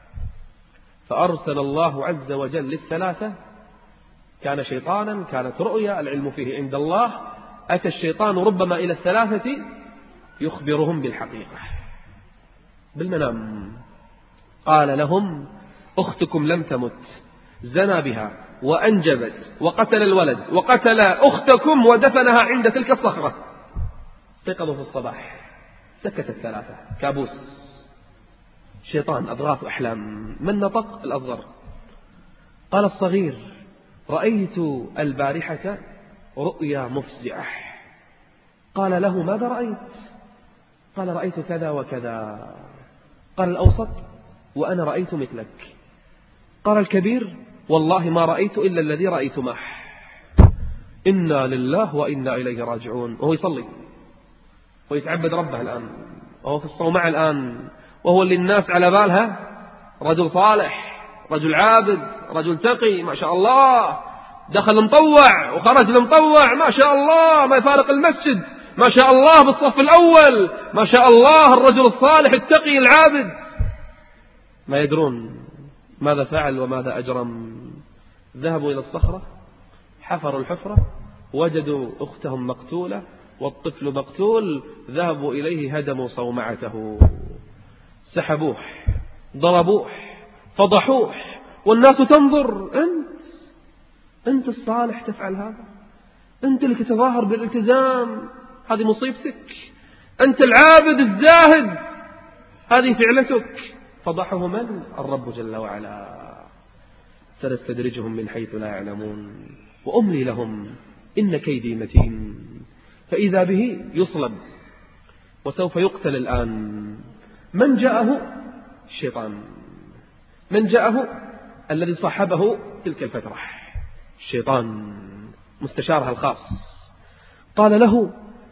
[SPEAKER 1] فأرسل الله عز وجل للثلاثة. كان شيطانا، كانت رؤيا، العلم فيه عند الله. أتى الشيطان ربما إلى الثلاثة يخبرهم بالحقيقة بالمنام. قال لهم أختكم لم تمت، زنى بها وأنجبت وقتل الولد وقتل أختكم ودفنها عند تلك الصخرة. استيقظوا في الصباح، سكت الثلاثة. كابوس، شيطان، أضغاث أحلام. من نطق؟ الأصغر. قال الصغير رأيت البارحة رؤيا مفزعة. قال له ماذا رأيت؟ قال رأيت كذا وكذا. قال الأوسط وأنا رأيت مثلك. قال الكبير والله ما رأيت إلا الذي رأيت معه. إنا لله وإنا إليه راجعون. وهو يصلي ويتعبد ربه الآن، وهو في الصومعة الآن، وهو اللي الناس على بالها رجل صالح، رجل عابد، رجل تقي، ما شاء الله، دخل مطوع وخرج مطوع، ما شاء الله، ما يفارق المسجد، ما شاء الله، بالصف الأول، ما شاء الله، الرجل الصالح التقي العابد. ما يدرون ماذا فعل وماذا أجرم. ذهبوا إلى الصخرة، حفروا الحفرة، وجدوا أختهم مقتولة والطفل مقتول. ذهبوا إليه، هدموا صومعته، سحبوه، ضربوه، فضحوه، والناس تنظر. أنت أنت الصالح تفعل هذا؟ أنت اللي تتظاهر بالالتزام، هذه مصيبتك. أنت العابد الزاهد، هذه فعلتك. فضحه من؟ الرب جل وعلا. سنستدرجهم من حيث لا يعلمون وأملي لهم إن كيدي متين. فإذا به يصلب وسوف يقتل الآن. من جاءه؟ الشيطان. من جاءه؟ الذي صاحبه تلك الفترة، الشيطان مستشارها الخاص. قال له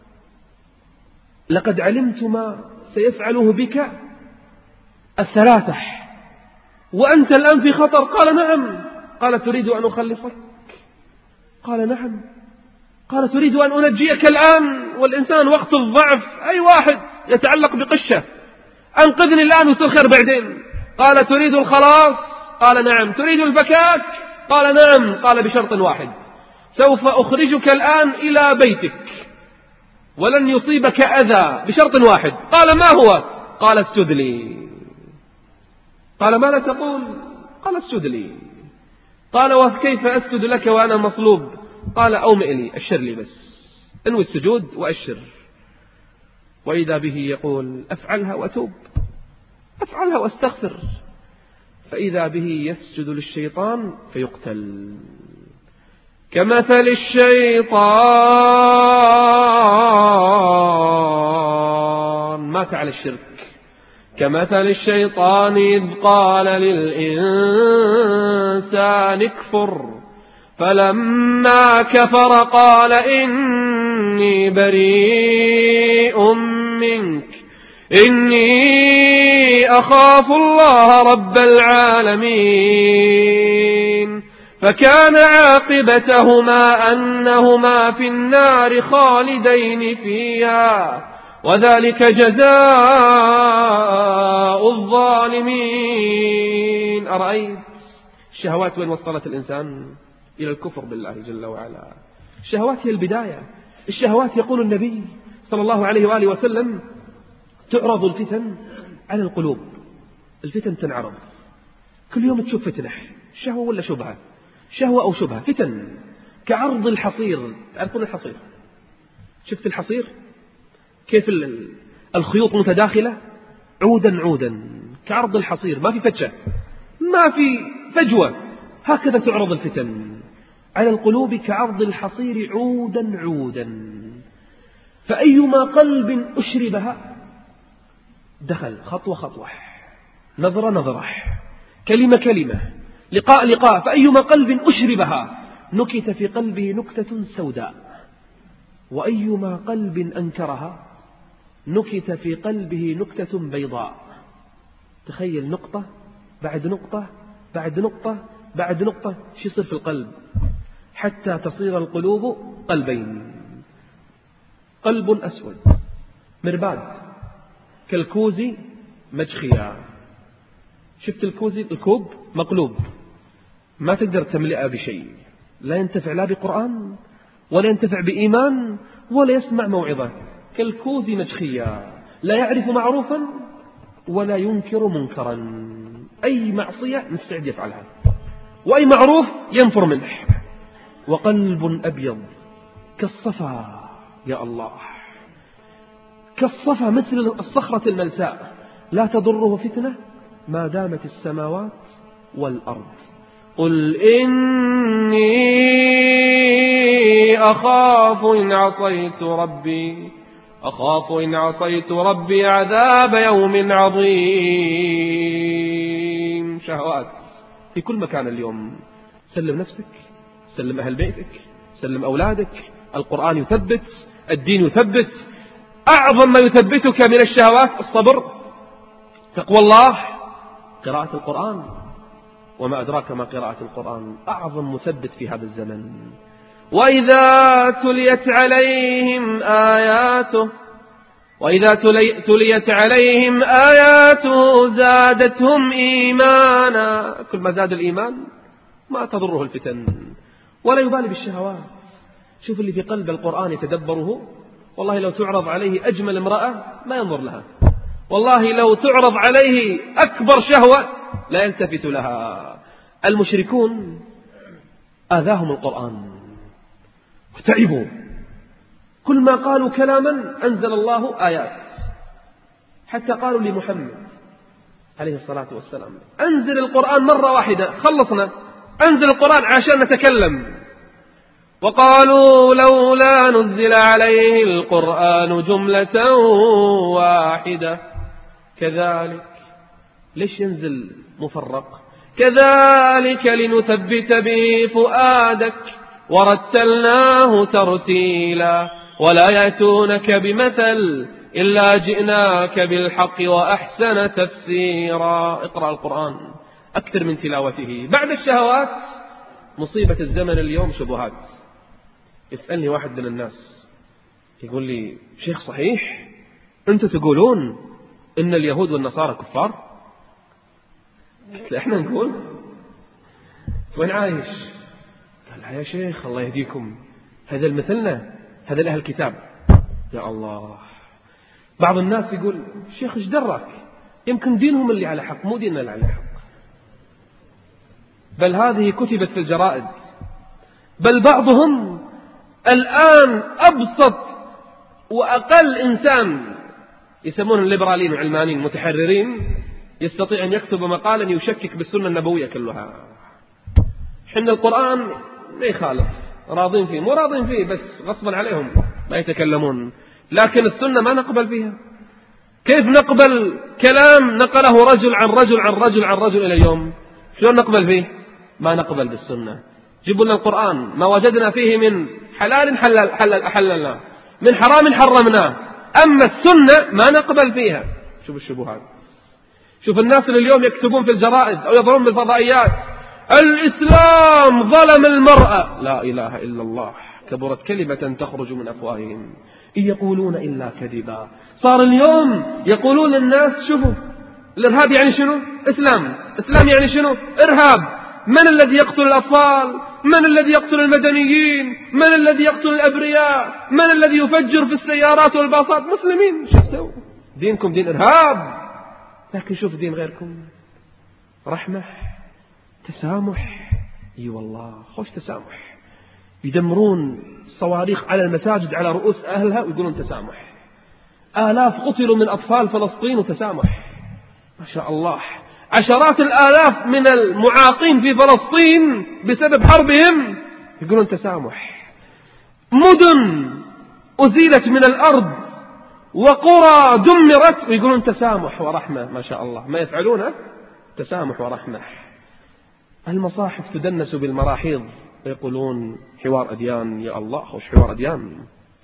[SPEAKER 1] لقد علمت ما سيفعله بك الثلاثة وأنت الآن في خطر. قال نعم. قال تريد أن أخلصك؟ قال نعم. قال تريد أن أنجيك الآن والإنسان وقت الضعف أي واحد يتعلق بقشة، أنقذني الآن ويصير خير بعدين. قال تريد الخلاص؟ قال نعم. تريد البكاك؟ قال نعم. قال بشرط واحد، سوف أخرجك الآن إلى بيتك ولن يصيبك أذى بشرط واحد. قال ما هو؟ قال اسجد لي. قال ماذا تقول؟ قال اسجد لي. قال وكيف أسجد لك وأنا مصلوب؟ قال أومئ لي، أشر لي بس، انوي السجود وأشر. وإذا به يقول أفعلها وأتوب، أفعلها وأستغفر. فإذا به يسجد للشيطان فيقتل. كمثل الشيطان، مات على الشرك، كمثل الشيطان إذ قال للإنسان اكفر فلما كفر قال إني بريء منك إني أخاف الله رب العالمين. فكان عاقبتهما أنهما في النار خالدين فيها وذلك جزاء الظالمين. أرأيت الشهوات وين وصلت الإنسان؟ إلى الكفر بالله جل وعلا. الشهوات هي البداية. الشهوات يقول النبي صلى الله عليه وآله وسلم تعرض الفتن على القلوب. الفتن تنعرض كل يوم، تشوف فتنة، شهوة ولا شبهة، شهوة أو شبهة، فتن كعرض الحصير. تعرفون الحصير؟ شفت الحصير كيف الخيوط متداخلة عودا عودا، كعرض الحصير، ما في فتشة، ما في فجوة. هكذا تعرض الفتن على القلوب كعرض الحصير عودا عودا. فأيما قلب أشربها دخل، خطوة خطوة، نظرة نظرة، كلمة كلمة، لقاء لقاء. فأيما قلب أشربها نكت في قلبه نكتة سوداء، وأيما قلب أنكرها نكت في قلبه نكتة بيضاء. تخيل، نقطة بعد نقطة بعد نقطة بعد نقطة، شو يصير في القلب حتى تصير القلوب قلبين. قلب أسود مرباد كالكوز مجخيا. شفت الكوز؟ الكوب مقلوب، ما تقدر تملئه بشيء، لا ينتفع لا بقرآن ولا ينتفع بإيمان ولا يسمع موعظة. كالكوز مجخيا، لا يعرف معروفا ولا ينكر منكرا. أي معصية مستعد يفعلها، وأي معروف ينفر منه. وقلب أبيض كالصفا، يا الله، كالصفا، مثل الصخرة الملساء، لا تضره فتنة ما دامت السماوات والأرض. قل إني أخاف إن عصيت ربي أخاف إن عصيت ربي عذاب يوم عظيم. شهوات في كل مكان اليوم. سلم نفسك، سلم أهل بيتك، سلم أولادك. القرآن يثبت، الدين يثبت. أعظم ما يثبتك من الشهوات الصبر، تقوى الله، قراءة القرآن. وما أدراك ما قراءة القرآن، أعظم مثبت في هذا الزمن. وإذا تليت عليهم آياته وإذا تليت عليهم آياته زادتهم إيمانا. كل ما زاد الإيمان ما تضره الفتن، ولا يبالي بالشهوات. شوف اللي في قلب القرآن يتدبره، والله لو تعرض عليه أجمل امرأة ما ينظر لها، والله لو تعرض عليه أكبر شهوة لا يلتفت لها. المشركون آذاهم القرآن وتعبوا، كل ما قالوا كلاما أنزل الله آيات. حتى قالوا لمحمد عليه الصلاة والسلام أنزل القرآن مرة واحدة خلصنا، أنزل القرآن عشان نتكلم. وقالوا لولا نزل عليه القرآن جملة واحدة. كذلك، ليش ينزل مفرق؟ كذلك لنثبت به فؤادك ورتلناه ترتيلا ولا يأتونك بمثل إلا جئناك بالحق وأحسن تفسيرا. اقرأ القرآن أكثر من تلاوته. بعد الشهوات مصيبة الزمن اليوم شبهات. يسألني واحد من الناس يقول لي شيخ صحيح أنتم تقولون إن اليهود والنصارى كفار؟ قلت له إحنا نقول وين عايش؟ قال يا شيخ الله يهديكم، هذا المثلنا، هذا الأهل الكتاب. يا الله، بعض الناس يقول شيخ ايش درك، يمكن دينهم اللي على حق مو ديننا اللي على حق. بل هذه كتبت في الجرائد. بل بعضهم الآن أبسط وأقل إنسان يسمونهم الليبراليين وعلمانيين متحررين يستطيع أن يكتب مقالا يشكك بالسنة النبوية كلها. حنا القرآن ما يخالف، راضين فيه، مو راضين فيه بس غصبا عليهم ما يتكلمون، لكن السنة ما نقبل فيها. كيف نقبل كلام نقله رجل عن رجل عن رجل عن رجل إلى اليوم؟ شلون نقبل فيه؟ ما نقبل بالسنة. جيبوا لنا القرآن، ما وجدنا فيه من حلال حلل حلل أحللناه، من حرام حرمناه، أما السنة ما نقبل فيها. شوف الشبهات، شوف الناس اللي اليوم يكتبون في الجرائد أو يظهرون بالفضائيات الإسلام ظلم المرأة. لا إله إلا الله، كبرت كلمة تخرج من أفواههم إن يقولون إلا كذبا. صار اليوم يقولون للناس شوفوا الإرهاب يعني شنو؟ إسلام. إسلام يعني شنو؟ إرهاب. من الذي يقتل الأطفال؟ من الذي يقتل المدنيين؟ من الذي يقتل الأبرياء؟ من الذي يفجر في السيارات والباصات؟ مسلمين. شفتوا دينكم دين إرهاب، لكن شوف دين غيركم رحمة تسامح. اي والله خوش تسامح. يدمرون صواريخ على المساجد على رؤوس أهلها ويقولون تسامح. آلاف قتلوا من أطفال فلسطين وتسامح. ما شاء الله. عشرات الآلاف من المعاقين في فلسطين بسبب حربهم يقولون تسامح. مدن أزيلت من الأرض وقرى دمرت ويقولون تسامح ورحمة. ما شاء الله ما يفعلونه تسامح ورحمة. المصاحف تدنس بالمراحيض ويقولون حوار أديان. يا الله خوش حوار أديان.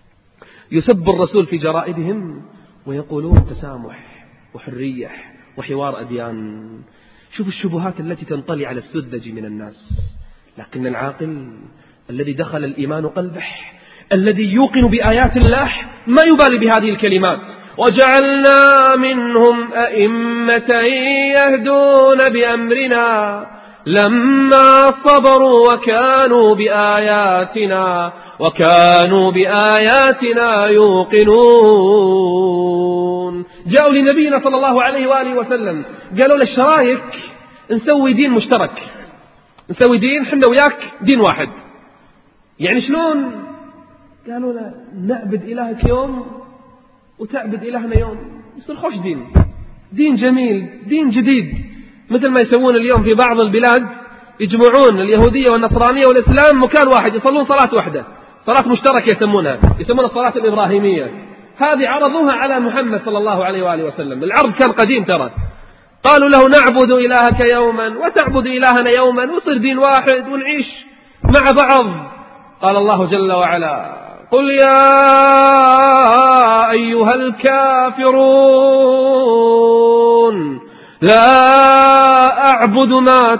[SPEAKER 1] يسب الرسول في جرائدهم ويقولون تسامح وحرية وحوار أديان. شوف الشبهات التي تنطلي على السذج من الناس. لكن العاقل الذي دخل الإيمان قلبه، الذي يوقن بآيات الله، ما يبالي بهذه الكلمات. وجعلنا منهم أئمة يهدون بأمرنا لما صبروا وكانوا بآياتنا وكانوا بآياتنا يوقنون. جاءوا لنبينا صلى الله عليه وآله وسلم قالوا له الشرايك نسوي دين مشترك، نسوي دين حنا وياك دين واحد. يعني شلون؟ قالوا له نعبد إلهك يوم وتعبد إلهنا يوم، يصير خوش دين، دين جميل، دين جديد. مثل ما يسوون اليوم في بعض البلاد، يجمعون اليهودية والنصرانية والإسلام مكان واحد، يصلون صلاة واحدة، صلاة مشتركة يسمونها، يسمونها الصلاة الإبراهيمية. هذه عرضوها على محمد صلى الله عليه وآله وسلم. العرض كان قديم ترى. قالوا له نعبد إلهك يوما وتعبد إلهنا يوما وصير دين واحد ونعيش مع بعض. قال الله جل وعلا قل يا أيها الكافرون لا أعبد ما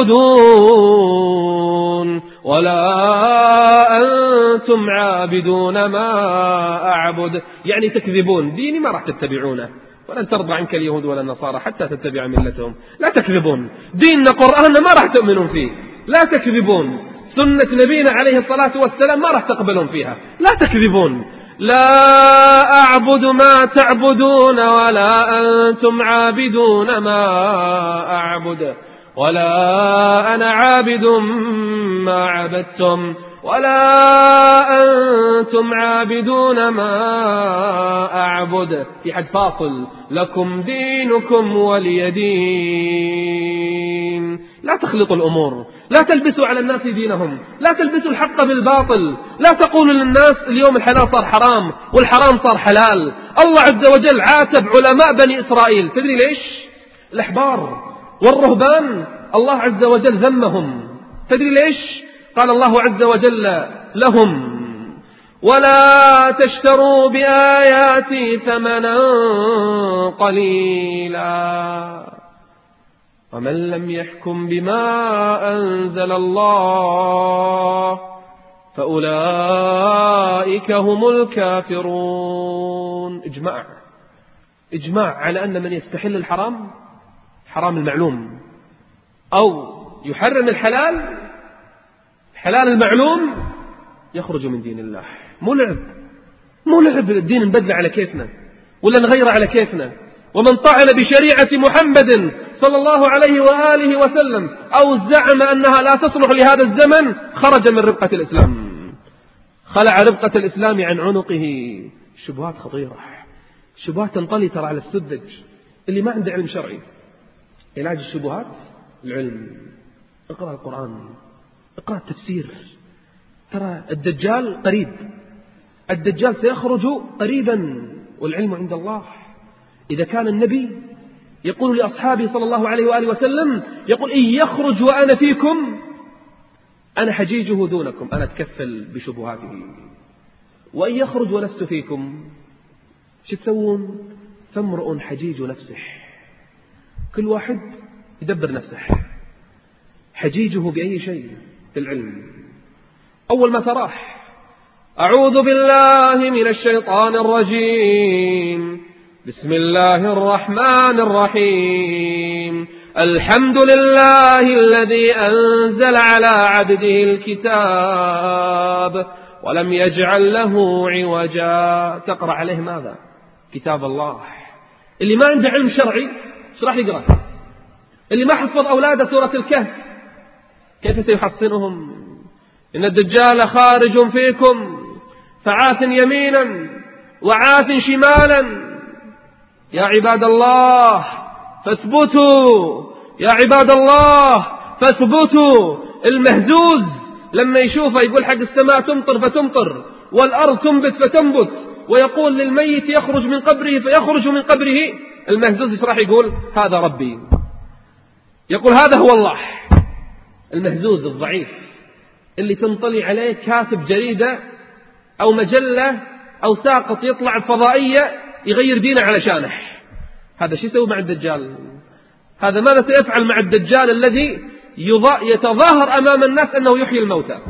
[SPEAKER 1] تعبدون ولا أنتم عابدون ما أعبد. يعني تكذبون ديني ما راح تتبعونه، ولن ترضى عنك اليهود ولا النصارى حتى تتبع ملتهم. لا تكذبون ديننا قرآننا ما راح تؤمنون فيه. لا تكذبون سنة نبينا عليه الصلاة والسلام ما راح تقبلون فيها. لا تكذبون. لا أعبد ما تعبدون ولا أنتم عابدون ما أعبد ولا أنا عابد ما عبدتم ولا أنتم عابدون ما أعبد. في حد فاصل لكم دينكم ولي دين. لا تخلطوا الأمور، لا تلبسوا على الناس دينهم، لا تلبسوا الحق بالباطل، لا تقولوا للناس اليوم الحلال صار حرام والحرام صار حلال. الله عز وجل عاتب علماء بني إسرائيل، تدري ليش؟ الأحبار والرهبان الله عز وجل ذمهم، تدري ليش؟ قال الله عز وجل لهم ولا تشتروا بآياتي ثمنا قليلا ومن لم يحكم بما أنزل الله فأولئك هم الكافرون. إجماع إجماع على أن من يستحل الحرام حرام المعلوم أو يحرم الحلال حلال المعلوم يخرج من دين الله. مو لعب، مو لعب الدين نبدل على كيفنا ولا نغير على كيفنا. ومن طعن بشريعة محمد صلى الله عليه وآله وسلم أو زعم أنها لا تصلح لهذا الزمن خرج من ربقة الإسلام، خلع ربقة الإسلام عن عنقه. شبهات خطيرة، شبهات تنطلي ترى على السذج اللي ما عنده علم شرعي، علاج الشبهات العلم. اقرأ القرآن، اقرأ التفسير. ترى الدجال قريب، الدجال سيخرج قريبا والعلم عند الله. إذا كان النبي يقول لأصحابه صلى الله عليه وآله وسلم، يقول إن يخرج وأنا فيكم أنا حجيجه دونكم، أنا أتكفل بشبهاته. وإن يخرج ولست فيكم شو تسوون؟ فامرؤ حجيج نفسه، كل واحد يدبر نفسه. حجيجه بأي شيء؟ بالعلم. أول ما تراح أعوذ بالله من الشيطان الرجيم، بسم الله الرحمن الرحيم، الحمد لله الذي أنزل على عبده الكتاب ولم يجعل له عوجا. تقرأ عليه ماذا؟ كتاب الله. اللي ما عنده علم شرعي شو راح يقرأ؟ اللي ما حفظ أولاده سورة الكهف كيف سيحصنهم؟ إن الدجال خارج فيكم فعاث يمينا وعاث شمالا. يا عباد الله فاثبتوا، يا عباد الله فاثبتوا. المهزوز لما يشوفه يقول حق السماء تمطر فتمطر والأرض تنبت فتنبت، ويقول للميت يخرج من قبره فيخرج من قبره. المهزوز ايش راح يقول؟ هذا ربي، يقول هذا هو الله. المهزوز الضعيف اللي تنطلي عليه كاتب جريدة أو مجلة أو ساقط يطلع الفضائية يغير دينه علشانه، هذا شو يسوي مع الدجال؟ هذا ماذا سيفعل مع الدجال الذي يتظاهر أمام الناس أنه يحيي الموتى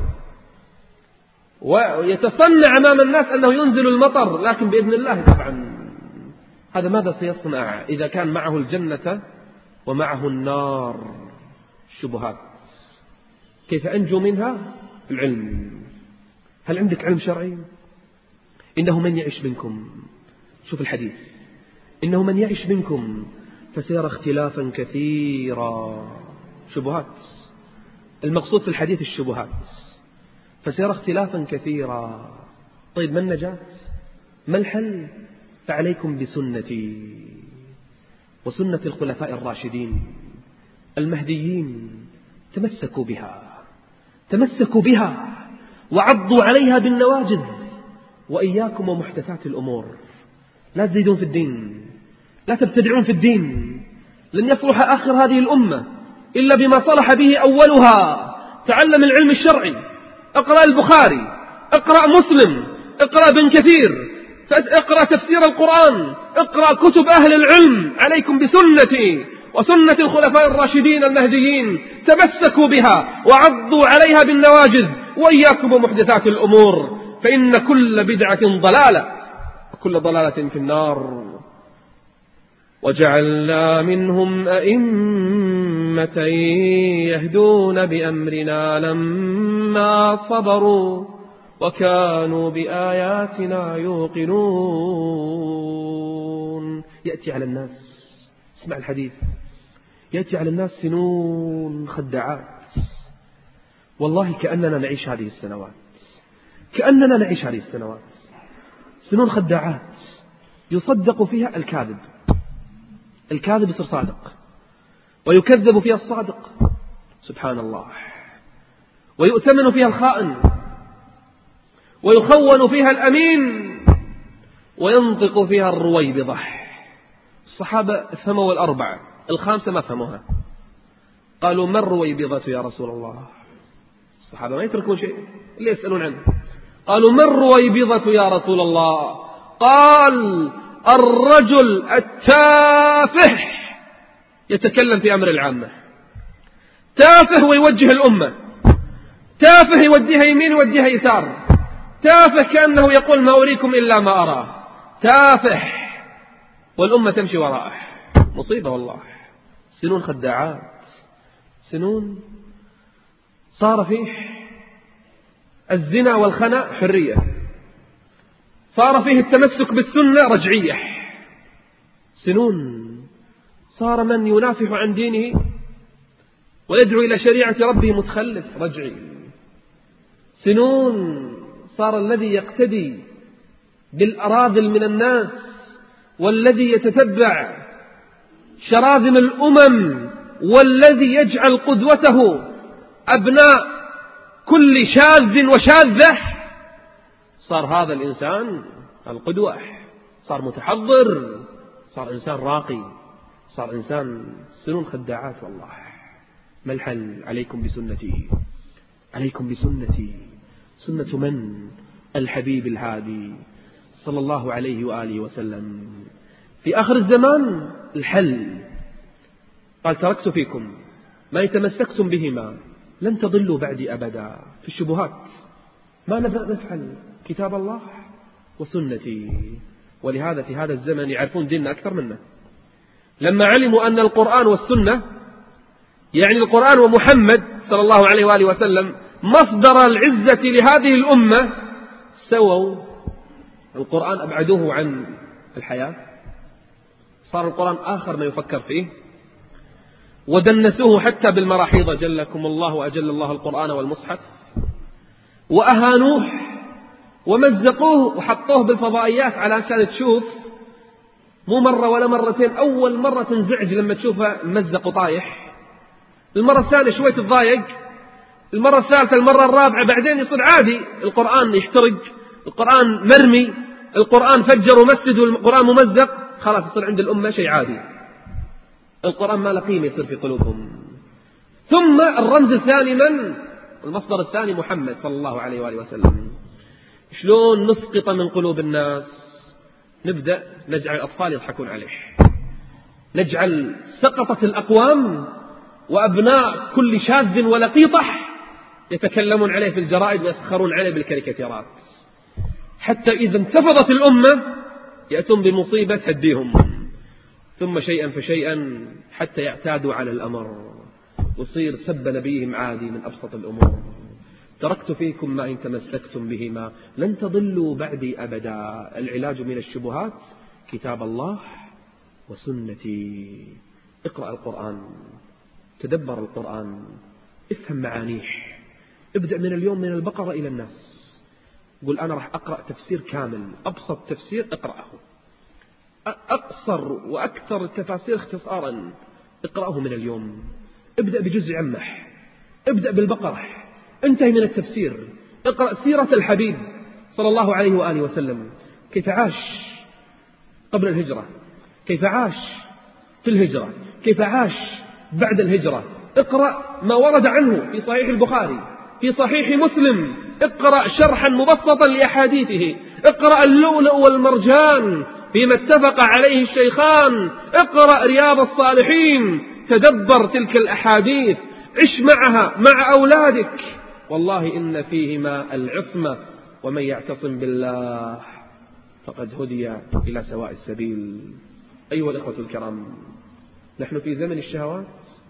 [SPEAKER 1] ويتصنع أمام الناس أنه ينزل المطر، لكن بإذن الله طبعا. هذا ماذا سيصنع إذا كان معه الجنة ومعه النار؟ الشبهات. كيف أنجو منها؟ العلم. هل عندك علم شرعي؟ إنه من يعش منكم، شوف الحديث، إنه من يعش منكم فسيرى اختلافا كثيرا. شبهات، المقصود في الحديث الشبهات. فسيرى اختلافا كثيرا. طيب ما النجاة؟ ما الحل؟ فعليكم بسنتي وسنة الخلفاء الراشدين المهديين، تمسكوا بها، تمسكوا بها وعضوا عليها بالنواجذ. وإياكم ومحدثات الأمور، لا تزيدون في الدين، لا تبتدعون في الدين. لن يصلح آخر هذه الأمة إلا بما صلح به أولها. تعلم العلم الشرعي، اقرأ البخاري، اقرأ مسلم، اقرأ ابن كثير، اقرأ تفسير القرآن، اقرأ كتب أهل العلم. عليكم بسنتي وسنة الخلفاء الراشدين المهديين، تمسكوا بها وعضوا عليها بالنواجذ. وإياكم ومحدثات الأمور، فإن كل بدعة ضلالة وكل ضلالة في النار. وجعلنا منهم أئمة يهدون بأمرنا لما صبروا وكانوا بآياتنا يوقنون. يأتي على الناس، اسمع الحديث، يأتي على الناس سنون خداعات، والله كأننا نعيش هذه السنوات، كأننا نعيش هذه السنوات. سنون خداعات يصدق فيها الكاذب، الكاذب يصير صادق، ويكذب فيها الصادق، سبحان الله، ويؤتمن فيها الخائن، ويخون فيها الأمين، وينطق فيها الرويبضة. الصحابة فهموا الأربعة، الخامسة ما فهموها. قالوا ما الرويبضة يا رسول الله؟ الصحابة ما يتركون شيء، اللي يسألون عنه. قالوا ما الرويبضة يا رسول الله؟ قال الرجل التافه يتكلم في أمر العامة. تافه ويوجه الأمة، تافه يوديها يمين يوديها يسار، تافه كأنه يقول ما أريكم إلا ما أرى، تافه والأمة تمشي وراءه. مصيبة والله. سنون خداعات، سنون صار فيه الزنا والخنا حرية، صار فيه التمسك بالسنة رجعية. سنون صار من ينافح عن دينه ويدعو إلى شريعة ربه متخلف رجعي. سنون صار الذي يقتدي بالأراذل من الناس والذي يتتبع شراذم الأمم والذي يجعل قدوته أبناء كل شاذ وشاذة، صار هذا الإنسان القدوة، صار متحضر، صار إنسان راقي، صار إنسان سنون خداعات. والله ما الحل؟ عليكم بسنتي، عليكم بسنتي، سنة من؟ الحبيب الهادي صلى الله عليه وآله وسلم. في آخر الزمان الحل قال تركت فيكم ما يتمسكتم بهما لن تضلوا بعدي أبدا. في الشبهات ما نفعل؟ كتاب الله وسنتي. ولهذا في هذا الزمن يعرفون ديننا أكثر منا، لما علموا أن القرآن والسنة يعني القرآن ومحمد صلى الله عليه وآله وسلم مصدر العزة لهذه الأمة، سووا القرآن أبعدوه عن الحياة، صار القرآن آخر ما يفكر فيه، ودنسوه حتى بالمراحيض جلكم الله وأجل الله القرآن والمصحف، وأهانوه ومزقوه وحطوه بالفضائيات على أساس تشوف مو مرة ولا مرتين، أول مرة تنزعج لما تشوفه مزق وطايح، المرة الثانية شوية تضايق، المرة الثالثة المرة الرابعة بعدين يصير عادي، القرآن يحترق، القرآن مرمي، القرآن فجر ومسد والقرآن ممزق، خلاص يصير عند الأمة شيء عادي، القرآن ما له قيمة يصير في قلوبهم. ثم الرمز الثاني من؟ المصدر الثاني محمد صلى الله عليه وآله وسلم. شلون نسقط من قلوب الناس؟ نبدأ نجعل الأطفال يضحكون عليه، نجعل سقطة الأقوام وأبناء كل شاذ ولقيطح يتكلمون عليه في الجرائد ويسخرون عليه بالكاريكاتيرات، حتى إذا انتفضت الأمة يأتون بمصيبة تهديهم، ثم شيئا فشيئا حتى يعتادوا على الأمر ويصير سب نبيهم عادي من أبسط الأمور. تركت فيكم ما إن تمسكتم بهما لن تضلوا بعدي أبدا. العلاج من الشبهات كتاب الله وسنتي. اقرأ القرآن، تدبر القرآن، افهم معانيه، ابدأ من اليوم من البقرة إلى الناس، قل أنا راح أقرأ تفسير كامل، أبسط تفسير اقرأه، أقصر وأكثر التفاسير اختصارا اقرأه من اليوم، ابدأ بجزء عمح، ابدأ بالبقرة، انتهي من التفسير، اقرأ سيرة الحبيب صلى الله عليه وآله وسلم، كيف عاش قبل الهجرة، كيف عاش في الهجرة، كيف عاش بعد الهجرة، اقرأ ما ورد عنه في صحيح البخاري، في صحيح مسلم، اقرأ شرحا مبسطا لأحاديثه، اقرأ اللؤلؤ والمرجان فيما اتفق عليه الشيخان، اقرأ رياض الصالحين، تدبر تلك الأحاديث، عش معها مع أولادك، والله إن فيهما العصمة، ومن يعتصم بالله فقد هدي إلى سواء السبيل. أيها الإخوة الكرام، نحن في زمن الشهوات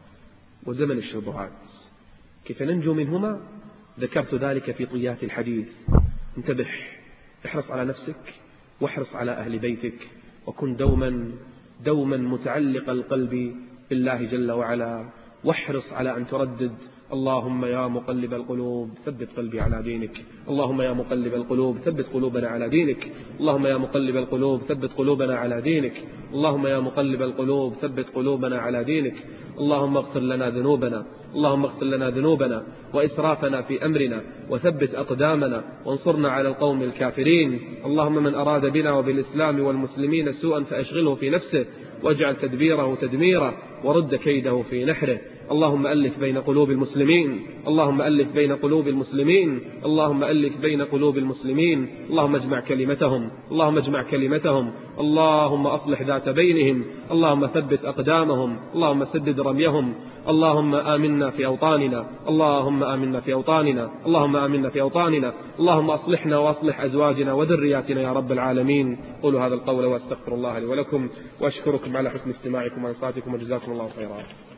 [SPEAKER 1] وزمن الشبهات، كيف ننجو منهما؟ ذكرت ذلك في طيات الحديث. انتبه، احرص على نفسك واحرص على أهل بيتك، وكن دوما دوما متعلق القلب بالله جل وعلا، واحرص على أن تردد اللهم يا مقلب القلوب ثبت قلبي على دينك، اللهم يا مقلب القلوب ثبت قلوبنا على دينك، اللهم يا مقلب القلوب ثبت قلوبنا على دينك، اللهم يا مقلب القلوب ثبت قلوبنا على دينك، اللهم اغفر لنا ذنوبنا، اللهم اغفر لنا ذنوبنا وإسرافنا في أمرنا، وثبت أقدامنا وانصرنا على القوم الكافرين. اللهم من أراد بنا وبالإسلام والمسلمين سوءا فأشغله في نفسه، واجعل تدبيره تدميرا، ورد كيده في نحره. اللهم ألف بين قلوب المسلمين، اللهم ألف بين قلوب المسلمين، اللهم ألف بين قلوب المسلمين، اللهم اجمع كلمتهم، اللهم اجمع كلمتهم، اللهم أصلح ذات بينهم، اللهم ثبت أقدامهم، اللهم سدد رميهم، اللهم آمنا في أوطاننا، اللهم آمنا في أوطاننا، اللهم آمنا في أوطاننا، اللهم أصلحنا وأصلح أزواجنا وذرياتنا يا رب العالمين. قولوا هذا القول وأستغفر الله لي ولكم، وأشكركم على حسن استماعكم وإنصاتكم، وجزاكم الله خيرا.